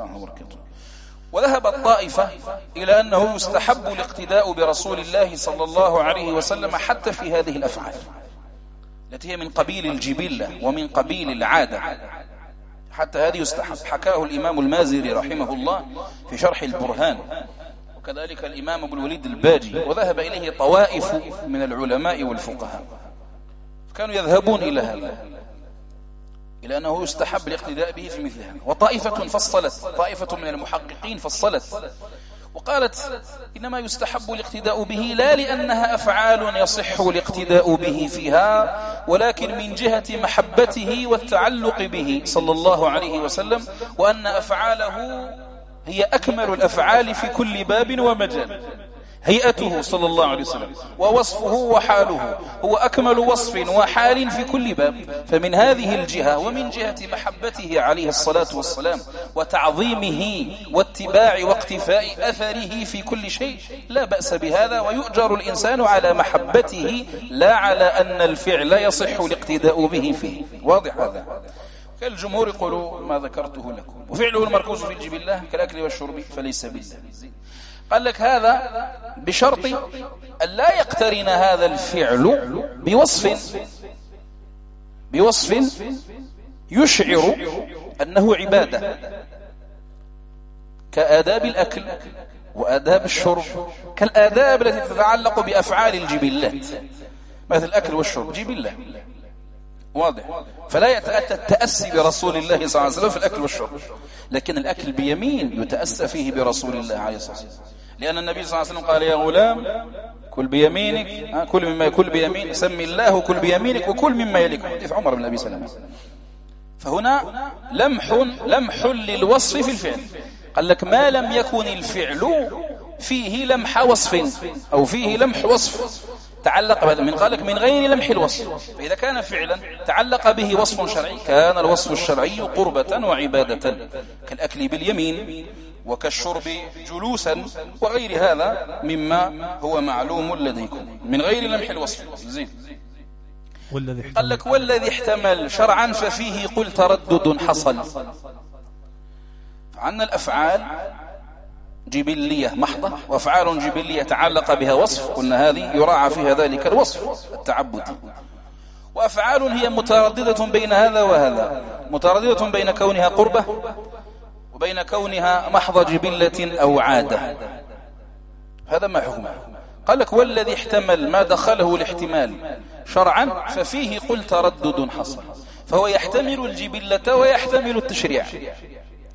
وذهب الطائفة إلى أنه يستحب الاقتداء برسول الله صلى الله عليه وسلم حتى في هذه الأفعال التي هي من قبيل الجبلة ومن قبيل العادة، حتى هذه يستحب. حكاه الإمام المازري رحمه الله في شرح البرهان، وكذلك الإمام أبو الوليد الباجي، وذهب إليه طوائف من العلماء والفقهاء، كانوا يذهبون إلى هذا، إلى أنه يستحب الاقتداء به في مثل هذا. وطائفة فصلت، طائفة من المحققين فصلت وقالت إنما يستحب الاقتداء به لا لأنها أفعال يصح الاقتداء به فيها، ولكن من جهة محبته والتعلق به صلى الله عليه وسلم، وأن أفعاله هي أكمل الأفعال في كل باب ومجال. هيئته صلى الله عليه وسلم ووصفه وحاله هو أكمل وصف وحال في كل باب. فمن هذه الجهة ومن جهة محبته عليه الصلاة والسلام وتعظيمه واتباع واقتفاء أثره في كل شيء لا بأس بهذا، ويؤجر الإنسان على محبته لا على أن الفعل يصح الاقتداء به فيه. واضح هذا؟ كالجمهور يقولوا ما ذكرته لكم. وفعله المركوز في الجبلة كالأكل والشرب فليس بالله. قال لك هذا بشرط أن لا يقترن هذا الفعل بوصف يشعر أنه عبادة، كآداب الأكل وآداب الشرب، كالآداب التي تتعلق بأفعال الجبلات، مثل الأكل والشرب جبلة. واضح؟ فلا يتأتى التأسي برسول الله صلى الله عليه وسلم في الأكل والشرب، لكن الأكل بيمين يتأسى فيه برسول الله عليه الصلاة والسلام، لأن النبي صلى الله عليه وسلم قال يا غلام كل بيمينك، كل مما يكل بيمين، سمي الله كل بيمينك وكل مما يليك. حديث عمر بن أبي سلمة. فهنا لمح للوصف في الفعل. قال لك ما لم يكن الفعل فيه لمح وصف أو فيه لمح وصف تعلق بهذا، من قال لك من غير لمح الوصف. فإذا كان فعلا تعلق به وصف شرعي كان الوصف الشرعي قربة وعبادة، كالأكل باليمين وكالشرب جلوسا وغير هذا مما هو معلوم لديكم من غير لمح الوصف. زين. قال لك والذي احتمل شرعا ففيه قل تردد حصل. عندنا الأفعال جبلية محضة وأفعال جبلية تعلق بها وصف، قلنا هذه يراعى فيها ذلك الوصف التعبدي. وأفعال هي مترددة بين هذا وهذا، مترددة بين كونها قربة وبين كونها محض جبلة أو عادة. هذا ما حكمه. قال لك والذي احتمل ما دخله الاحتمال شرعا ففيه قل تردد حصل، فهو يحتمل الجبلة ويحتمل التشريع.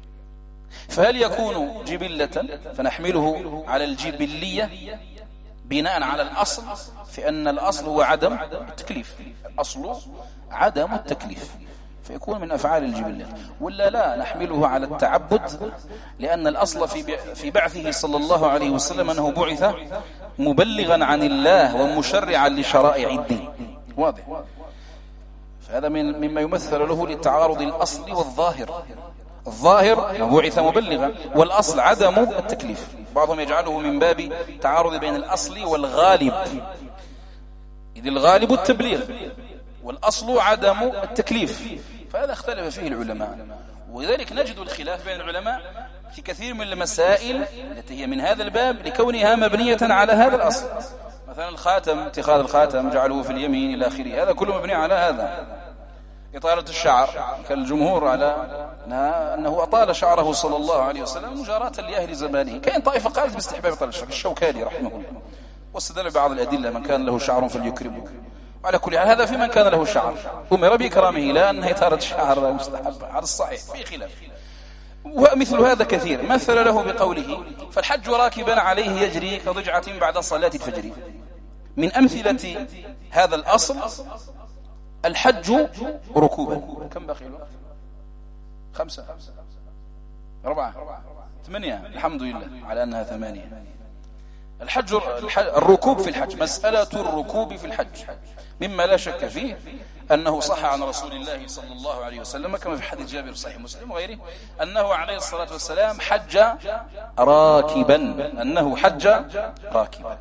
فهل يكون جبلة فنحمله على الجبلية بناء على الأصل في أن الأصل هو عدم التكليف، الأصل عدم التكليف، فيكون من أفعال الجبلات. ولا لا نحمله على التعبد، لأن الأصل في بعثه صلى الله عليه وسلم أنه بعث مبلغا عن الله ومشرعا لشرائع الدين. واضح؟ فهذا مما يمثل له للتعارض الأصل والظاهر. الظاهر أنه بعث مبلغا، والأصل عدم التكليف. بعضهم يجعله من باب تعارض بين الأصل والغالب، إذ الغالب التبليغ والأصل عدم التكليف، فهذا اختلف فيه العلماء. ولذلك نجد الخلاف بين العلماء في كثير من المسائل التي هي من هذا الباب لكونها مبنية على هذا الأصل. مثلا الخاتم، اتخاذ الخاتم، جعله في اليمين إلى آخره، هذا كله مبني على هذا. إطالة الشعر، كالجمهور على أنه أطال شعره صلى الله عليه وسلم مجاراة لأهل زمانه. كان طائفة قالت باستحباب إطالة الشعر، الشوكاني رحمه الله، واستدل بعض الأدلة من كان له شعر فليكرمه. وعلى كل حال هذا في من كان له شعر أمر بإكرامه، لا أن إطالة الشعر مستحب، هذا الصحيح، في خلاف. ومثل هذا كثير. مثل له بقوله: فالحج راكبا عليه يجري كضجعة بعد صلاة الفجر. من أمثلة هذا الأصل الحج ركوبا. كم باقي الوقت؟ 5 4 8 الحمد لله على أنها 8. الحج الركوب في الحج، مسألة الركوب في الحج مما لا شك فيه أنه صح عن رسول الله صلى الله عليه وسلم كما في حديث جابر صحيح مسلم وغيره أنه عليه الصلاة والسلام حج راكبا، أنه حج راكبا.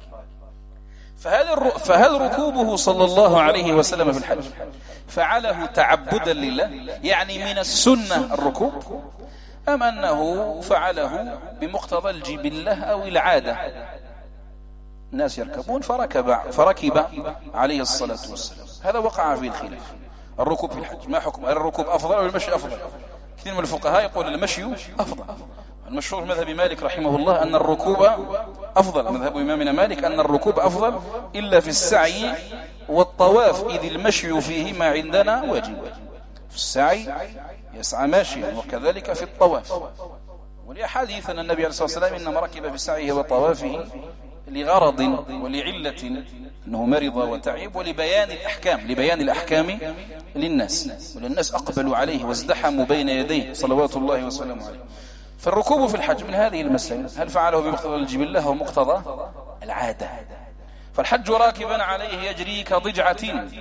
فهل ركوبه صلى الله عليه وسلم في الحج فعله تعبدا لله، يعني من السنة الركوب، أم أنه فعله بمقتضى الجبلة أو العادة؟ الناس يركبون فركب عليه الصلاة والسلام. هذا وقع فيه الخلاف. الركوب في الحج ما حكم؟ هل الركوب أفضل أو المشي أفضل؟ كثير من الفقهاء يقول المشي أفضل. المشهور مذهب مالك رحمه الله أن الركوب أفضل، مذهب إمامنا مالك أن الركوب أفضل إلا في السعي والطواف، إذ المشي فيه ما عندنا واجب. في السعي يسعى ماشيا، وكذلك في الطواف. ولأحاديث أن النبي عليه الصلاة والسلام إنما ركب في سعيه وطوافه لغرض ولعلة أنه مرض وتعب، ولبيان الأحكام للناس، وللناس أقبلوا عليه وازدحموا بين يديه صلوات الله وسلامه عليه. فالركوب في الحج من هذه المسائل، هل فعله بمقتضى الجبلة أو مقتضى العادة؟ فالحج راكبا عليه يجري كضجعة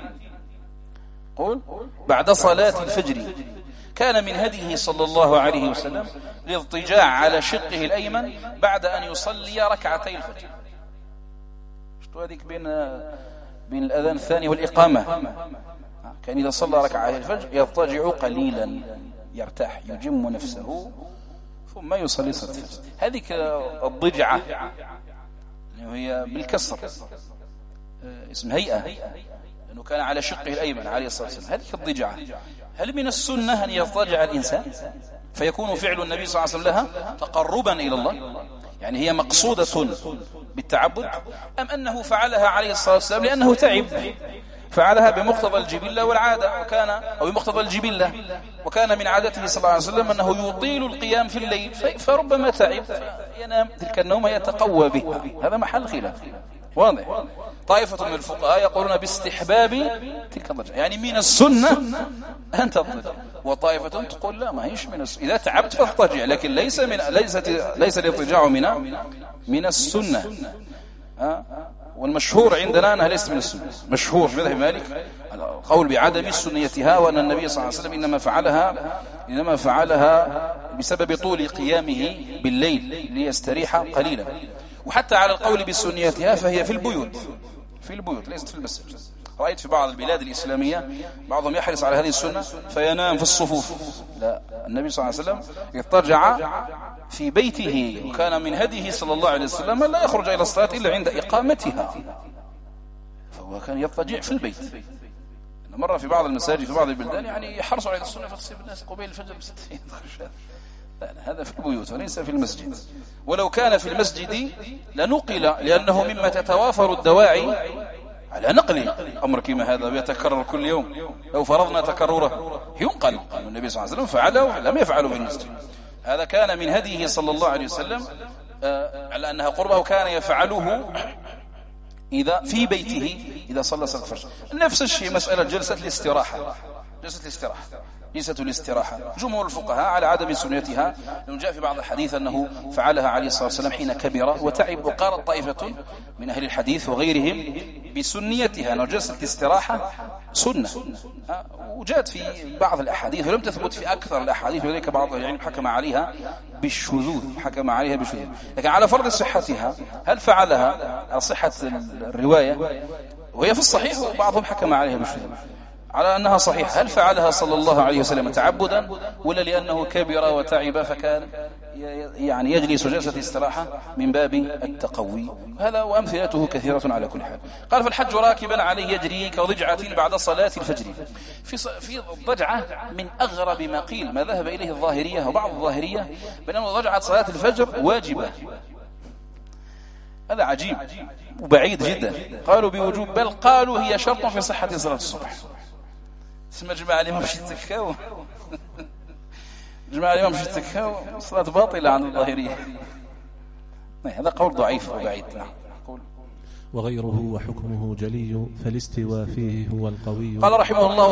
قول بعد صلاة الفجر. كان من هديه صلى الله عليه وسلم الاضطجاع على شقه الأيمن بعد أن يصلي ركعتي الفجر. شفتوا هذيك بين الأذان الثاني والإقامة، كان إذا صلى ركعتي الفجر يضطجع قليلا يرتاح يجم نفسه ثم يصلي صلاة الفجر. هذه الضجعة هي بالكسر، اسم هيئة، لأنه كان على شقه الأيمن عليه الصلاة والسلام. هذه الضجعة هل من السنة أن يضطجع الإنسان فيكون فعل النبي صلى الله عليه وسلم لها تقربا إلى الله، يعني هي مقصودة بالتعبد، أم أنه فعلها عليه الصلاة والسلام لأنه تعب، فعلها بمقتضى الجبلة والعادة، أو بمقتضى الجبلة، وكان من عادته صلى الله عليه وسلم أنه يطيل القيام في الليل، فربما تعب فينام تلك النوم يتقوى بها. هذا محل خلاف واضح. طائفة من الفقهاء يقولون باستحباب تلك الضجعة، يعني من السنة أن تضطجع، وطائفة تقول لا، ما هيش من السنة، إذا تعبت فاضطجع، لكن ليس الاضطجاع من السنة. والمشهور عندنا أنها ليست من السنة، مشهور في مذهب مالك القول بعدم سنيتها، وأن النبي صلى الله عليه وسلم إنما فعلها بسبب طول قيامه بالليل ليستريح قليلا. وحتى على القول بسنيتها فهي في البيوت ليست في المسجد. رأيت في بعض البلاد الإسلامية بعضهم يحرص على هذه السنة فينام في الصفوف. لا، النبي صلى الله عليه وسلم اضطجع في بيته، وكان من هديه صلى الله عليه وسلم لا يخرج إلى الصلاة إلا عند إقامتها، فهو كان يضطجع في البيت. مرة في بعض المساجد في بعض البلدان يعني يحرصوا على السنة فتصيب الناس قبيل الفجر ب60 لا، هذا في البيوت وليس في المسجد. ولو كان في المسجد لنقل، لأنه مما تتوافر الدواعي على نقل أمر كما هذا يتكرر كل يوم. لو فرضنا تكرره ينقل أن النبي صلى الله عليه وسلم فعله، لم يفعله في المسجد. هذا كان من هديه صلى الله عليه وسلم، على أنها قربه كان يفعله إذا في بيته إذا صلى صلاة الفجر. نفس الشيء مسألة جلسة الاستراحة. جلسة الاستراحة جمهور الفقهاء على عدم سنيتها، لأنه جاء في بعض الحديث أنه فعلها عليه الصلاة والسلام حين كبر وتعب، وقالت طائفة من أهل الحديث وغيرهم بسنيتها، أنه جلسة الاستراحة سنة، وجاءت في بعض الأحاديث ولم تثبت في أكثر الأحاديث، وذلك بعض العلم حكم عليها بالشذوذ. لكن على فرض صحتها، هل فعلها على صحة الرواية وهي في الصحيح، وبعضهم حكم عليها بالشذوذ على أنها صحيحة، هل فعلها صلى الله عليه وسلم تعبدا ولا لأنه كبر وتعب فكان يعني يجلس جلسة استراحة من باب التقوي؟ هذا وأمثلته كثيرة على كل حال. قال فالحج راكبا عليه يجري كضجعة بعد صلاة الفجر. في الضجعة من أغرب ما قيل، ما ذهب إليه الظاهرية وبعض الظاهرية بأن ضجعة صلاة الفجر واجبة. هذا عجيب وبعيد جدا. قالوا بوجوب، بل قالوا هي شرط في صحة صلاة الصبح. اسم جماعة الإمام مشي تكاو جماعة الإمام مشي تكاو صلاة باطلة عن الظاهرية. هذا قول ضعيف وبعيد. وغيره وحكمه جلي فالاستواء فيه هو القوي. قال رحمه الله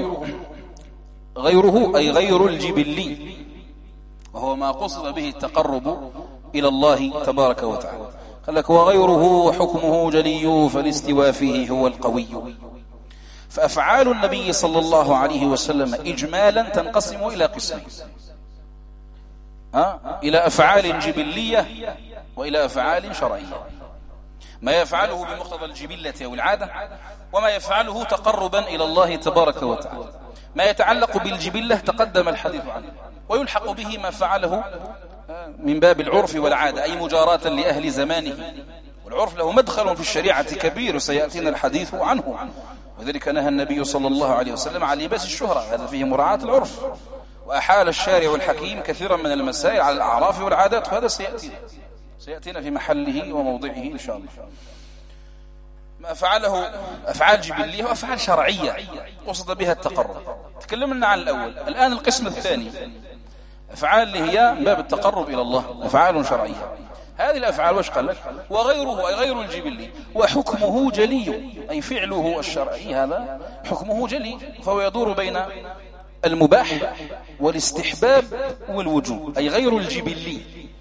غيره أي غير الجبلي، وهو ما قصد به التقرب إلى الله تبارك وتعالى. قال لك وغيره وحكمه جلي فالاستواء فيه هو القوي. فأفعال النبي صلى الله عليه وسلم إجمالا تنقسم إلى قسمين، إلى أفعال جبلية وإلى أفعال شرعية. ما يفعله بمقتضى الجبلة أو العادة، وما يفعله تقربا إلى الله تبارك وتعالى. ما يتعلق بالجبلة تقدم الحديث عنه، ويلحق به ما فعله من باب العرف والعادة، أي مجاراة لأهل زمانه. والعرف له مدخل في الشريعة كبير وسيأتينا الحديث عنه، وذلك نهى النبي صلى الله عليه وسلم عن لباس الشهرة، هذا فيه مراعاة العرف. وأحال الشارع الحكيم كثيرا من المسائل على الأعراف والعادات، وهذا سيأتينا في محله وموضعه إن شاء الله. ما فعله أفعال جبلية وأفعال شرعية قصد بها التقرب. تكلمنا عن الأول، الآن القسم الثاني، أفعال اللي هي باب التقرب إلى الله، أفعال شرعية. هذه الأفعال وش قال لك؟ وغيره أي غير الجبلي وحكمه جلي، أي فعله الشرعي هذا حكمه جلي، فهو يدور بين المباح والاستحباب والوجوب، أي غير الجبلي.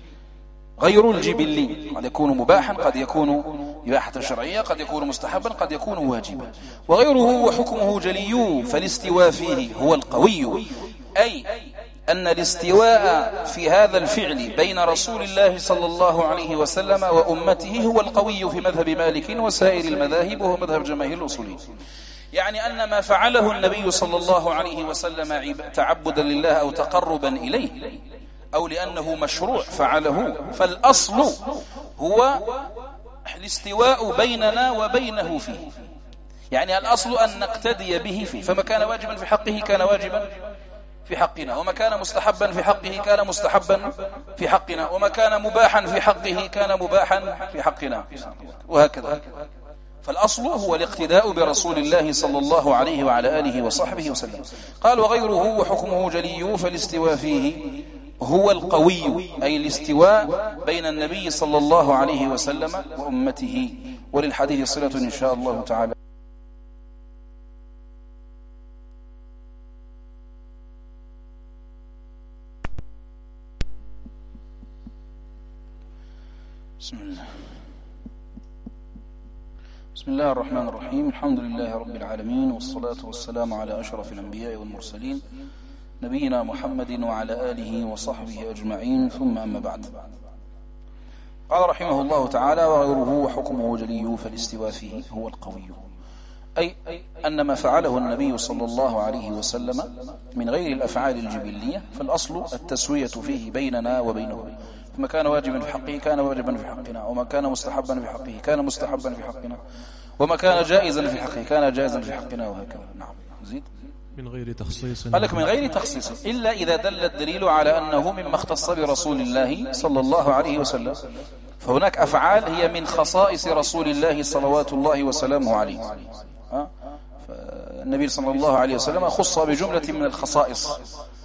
قد يكون مباحا، قد يكون إباحة شرعية، قد يكون مستحبا، قد يكون واجبا. وغيره وحكمه جلي فالاستواء فيه هو القوي، أي أن الاستواء في هذا الفعل بين رسول الله صلى الله عليه وسلم وأمته هو القوي في مذهب مالك وسائر المذاهب، وهو مذهب جماهير الأصوليين. يعني أن ما فعله النبي صلى الله عليه وسلم تعبدا لله أو تقربا إليه، أو لأنه مشروع فعله، فالأصل هو الاستواء بيننا وبينه فيه. يعني الأصل أن نقتدي به فيه، فما كان واجبا في حقه كان واجبا في حقنا، وما كان مستحبا في حقه كان مستحبا في حقنا، وما كان مباحا في حقه كان مباحا في حقنا، وهكذا. فالأصل هو الاقتداء برسول الله صلى الله عليه وعلى آله وصحبه وسلم. قال وغيره وحكمه جلي فالاستواء فيه هو القوي، أي الاستواء بين النبي صلى الله عليه وسلم وأمته. وللحديث صلة إن شاء الله تعالى. بسم الله الرحمن الرحيم. الحمد لله رب العالمين، والصلاة والسلام على أشرف الأنبياء والمرسلين نبينا محمد وعلى آله وصحبه أجمعين، ثم أما بعد. قال رحمه الله تعالى وغيره وحكمه جلي فالاستواء فيه هو القوي، أي أن ما فعله النبي صلى الله عليه وسلم من غير الأفعال الجبلية فالأصل التسوية فيه بيننا وبينه. فما كان واجبا في حقه كان واجبا في حقنا، وما كان مستحبا في حقه كان مستحبا في حقنا، وما كان جائزا في حقه كان جائزا في حقنا، وهكذا. نعم. زيد. من غير تخصيص. قال لك من غير تخصيص، إلا إذا دل الدليل على أنه مما اختص برسول الله صلى الله عليه وسلم. فهناك أفعال هي من خصائص رسول الله صلوات الله وسلامه عليه. النبي صلى الله عليه وسلم خص بجملة من الخصائص،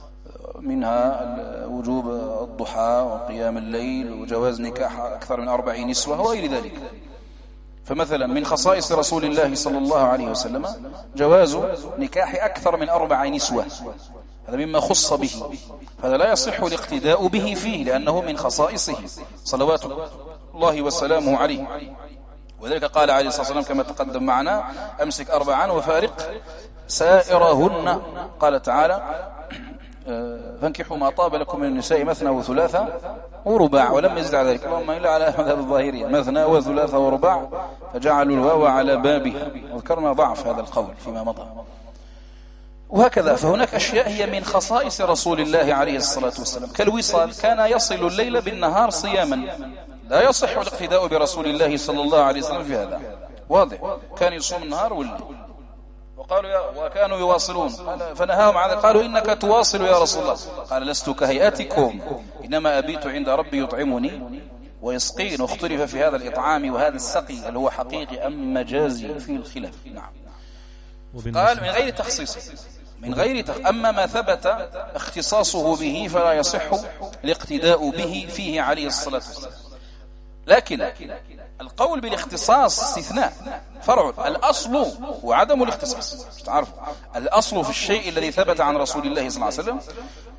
منها وجوب الضحى وقيام الليل وجواز نكاح أكثر من 4 نسوة وغير ذلك. فمثلا من خصائص رسول الله صلى الله عليه وسلم جواز نكاح أكثر من 4 نسوة، هذا مما خص به، هذا لا يصح الاقتداء به فيه لأنه من خصائصه صلوات الله وسلامه عليه. وذلك قال عليه الصلاة والسلام كما تقدم معنا: أمسك 4 وفارق سائرهن. قال تعالى: فانكحوا ما طاب لكم من النساء مثنى وثلاثة ورباع، ولم يزد على ذلك، اللهم إلا على مذهب الظاهرية مثنى وثلاثة ورباع، فجعلوا الواو على بابها، وذكرنا ضعف هذا القول فيما مضى. وهكذا فهناك أشياء هي من خصائص رسول الله عليه الصلاة والسلام كالوصال، كان يصل الليل بالنهار صياما، لا يصح الاقتداء برسول الله صلى الله عليه وسلم في هذا، واضح، كان يصوم النهار والليل. وكانوا يواصلون، فنهاهم عن، قالوا: إنك تواصل يا رسول الله. قال: لست كهيئتكم، إنما أبيت عند ربي يطعمني ويسقين. واختلف في هذا الإطعام وهذا السقي هل هو حقيقي أم مجازي، في الخلاف. نعم. قال: من غير تخصيص، أما ما ثبت اختصاصه به فلا يصح الاقتداء به فيه عليه الصلاة والسلام. لكن القول بالاختصاص استثناء فرع، الأصل وعدم الاختصاص. تعرفوا الأصل في الشيء الذي ثبت عن رسول الله صلى الله عليه وسلم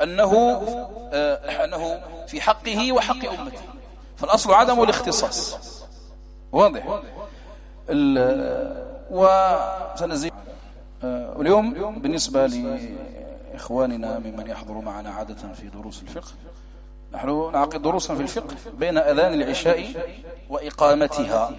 أنه في حقه وحق أمته، فالأصل عدم الاختصاص، واضح. وسنزيد اليوم بالنسبة لإخواننا ممن يحضر معنا عادة في دروس الفقه، نحن نعقد دروسا في الفقه بين أذان العشاء وإقامتها،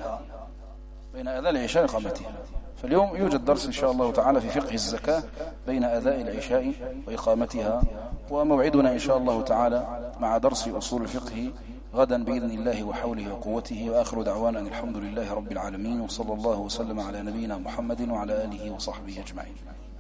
فاليوم يوجد درس إن شاء الله تعالى في فقه الزكاة بين أذان العشاء وإقامتها، وموعدنا إن شاء الله تعالى مع درس أصول الفقه غدا بإذن الله وحوله وقوته. وآخر دعوانا أن الحمد لله رب العالمين، وصلى الله وسلم على نبينا محمد وعلى آله وصحبه أجمعين.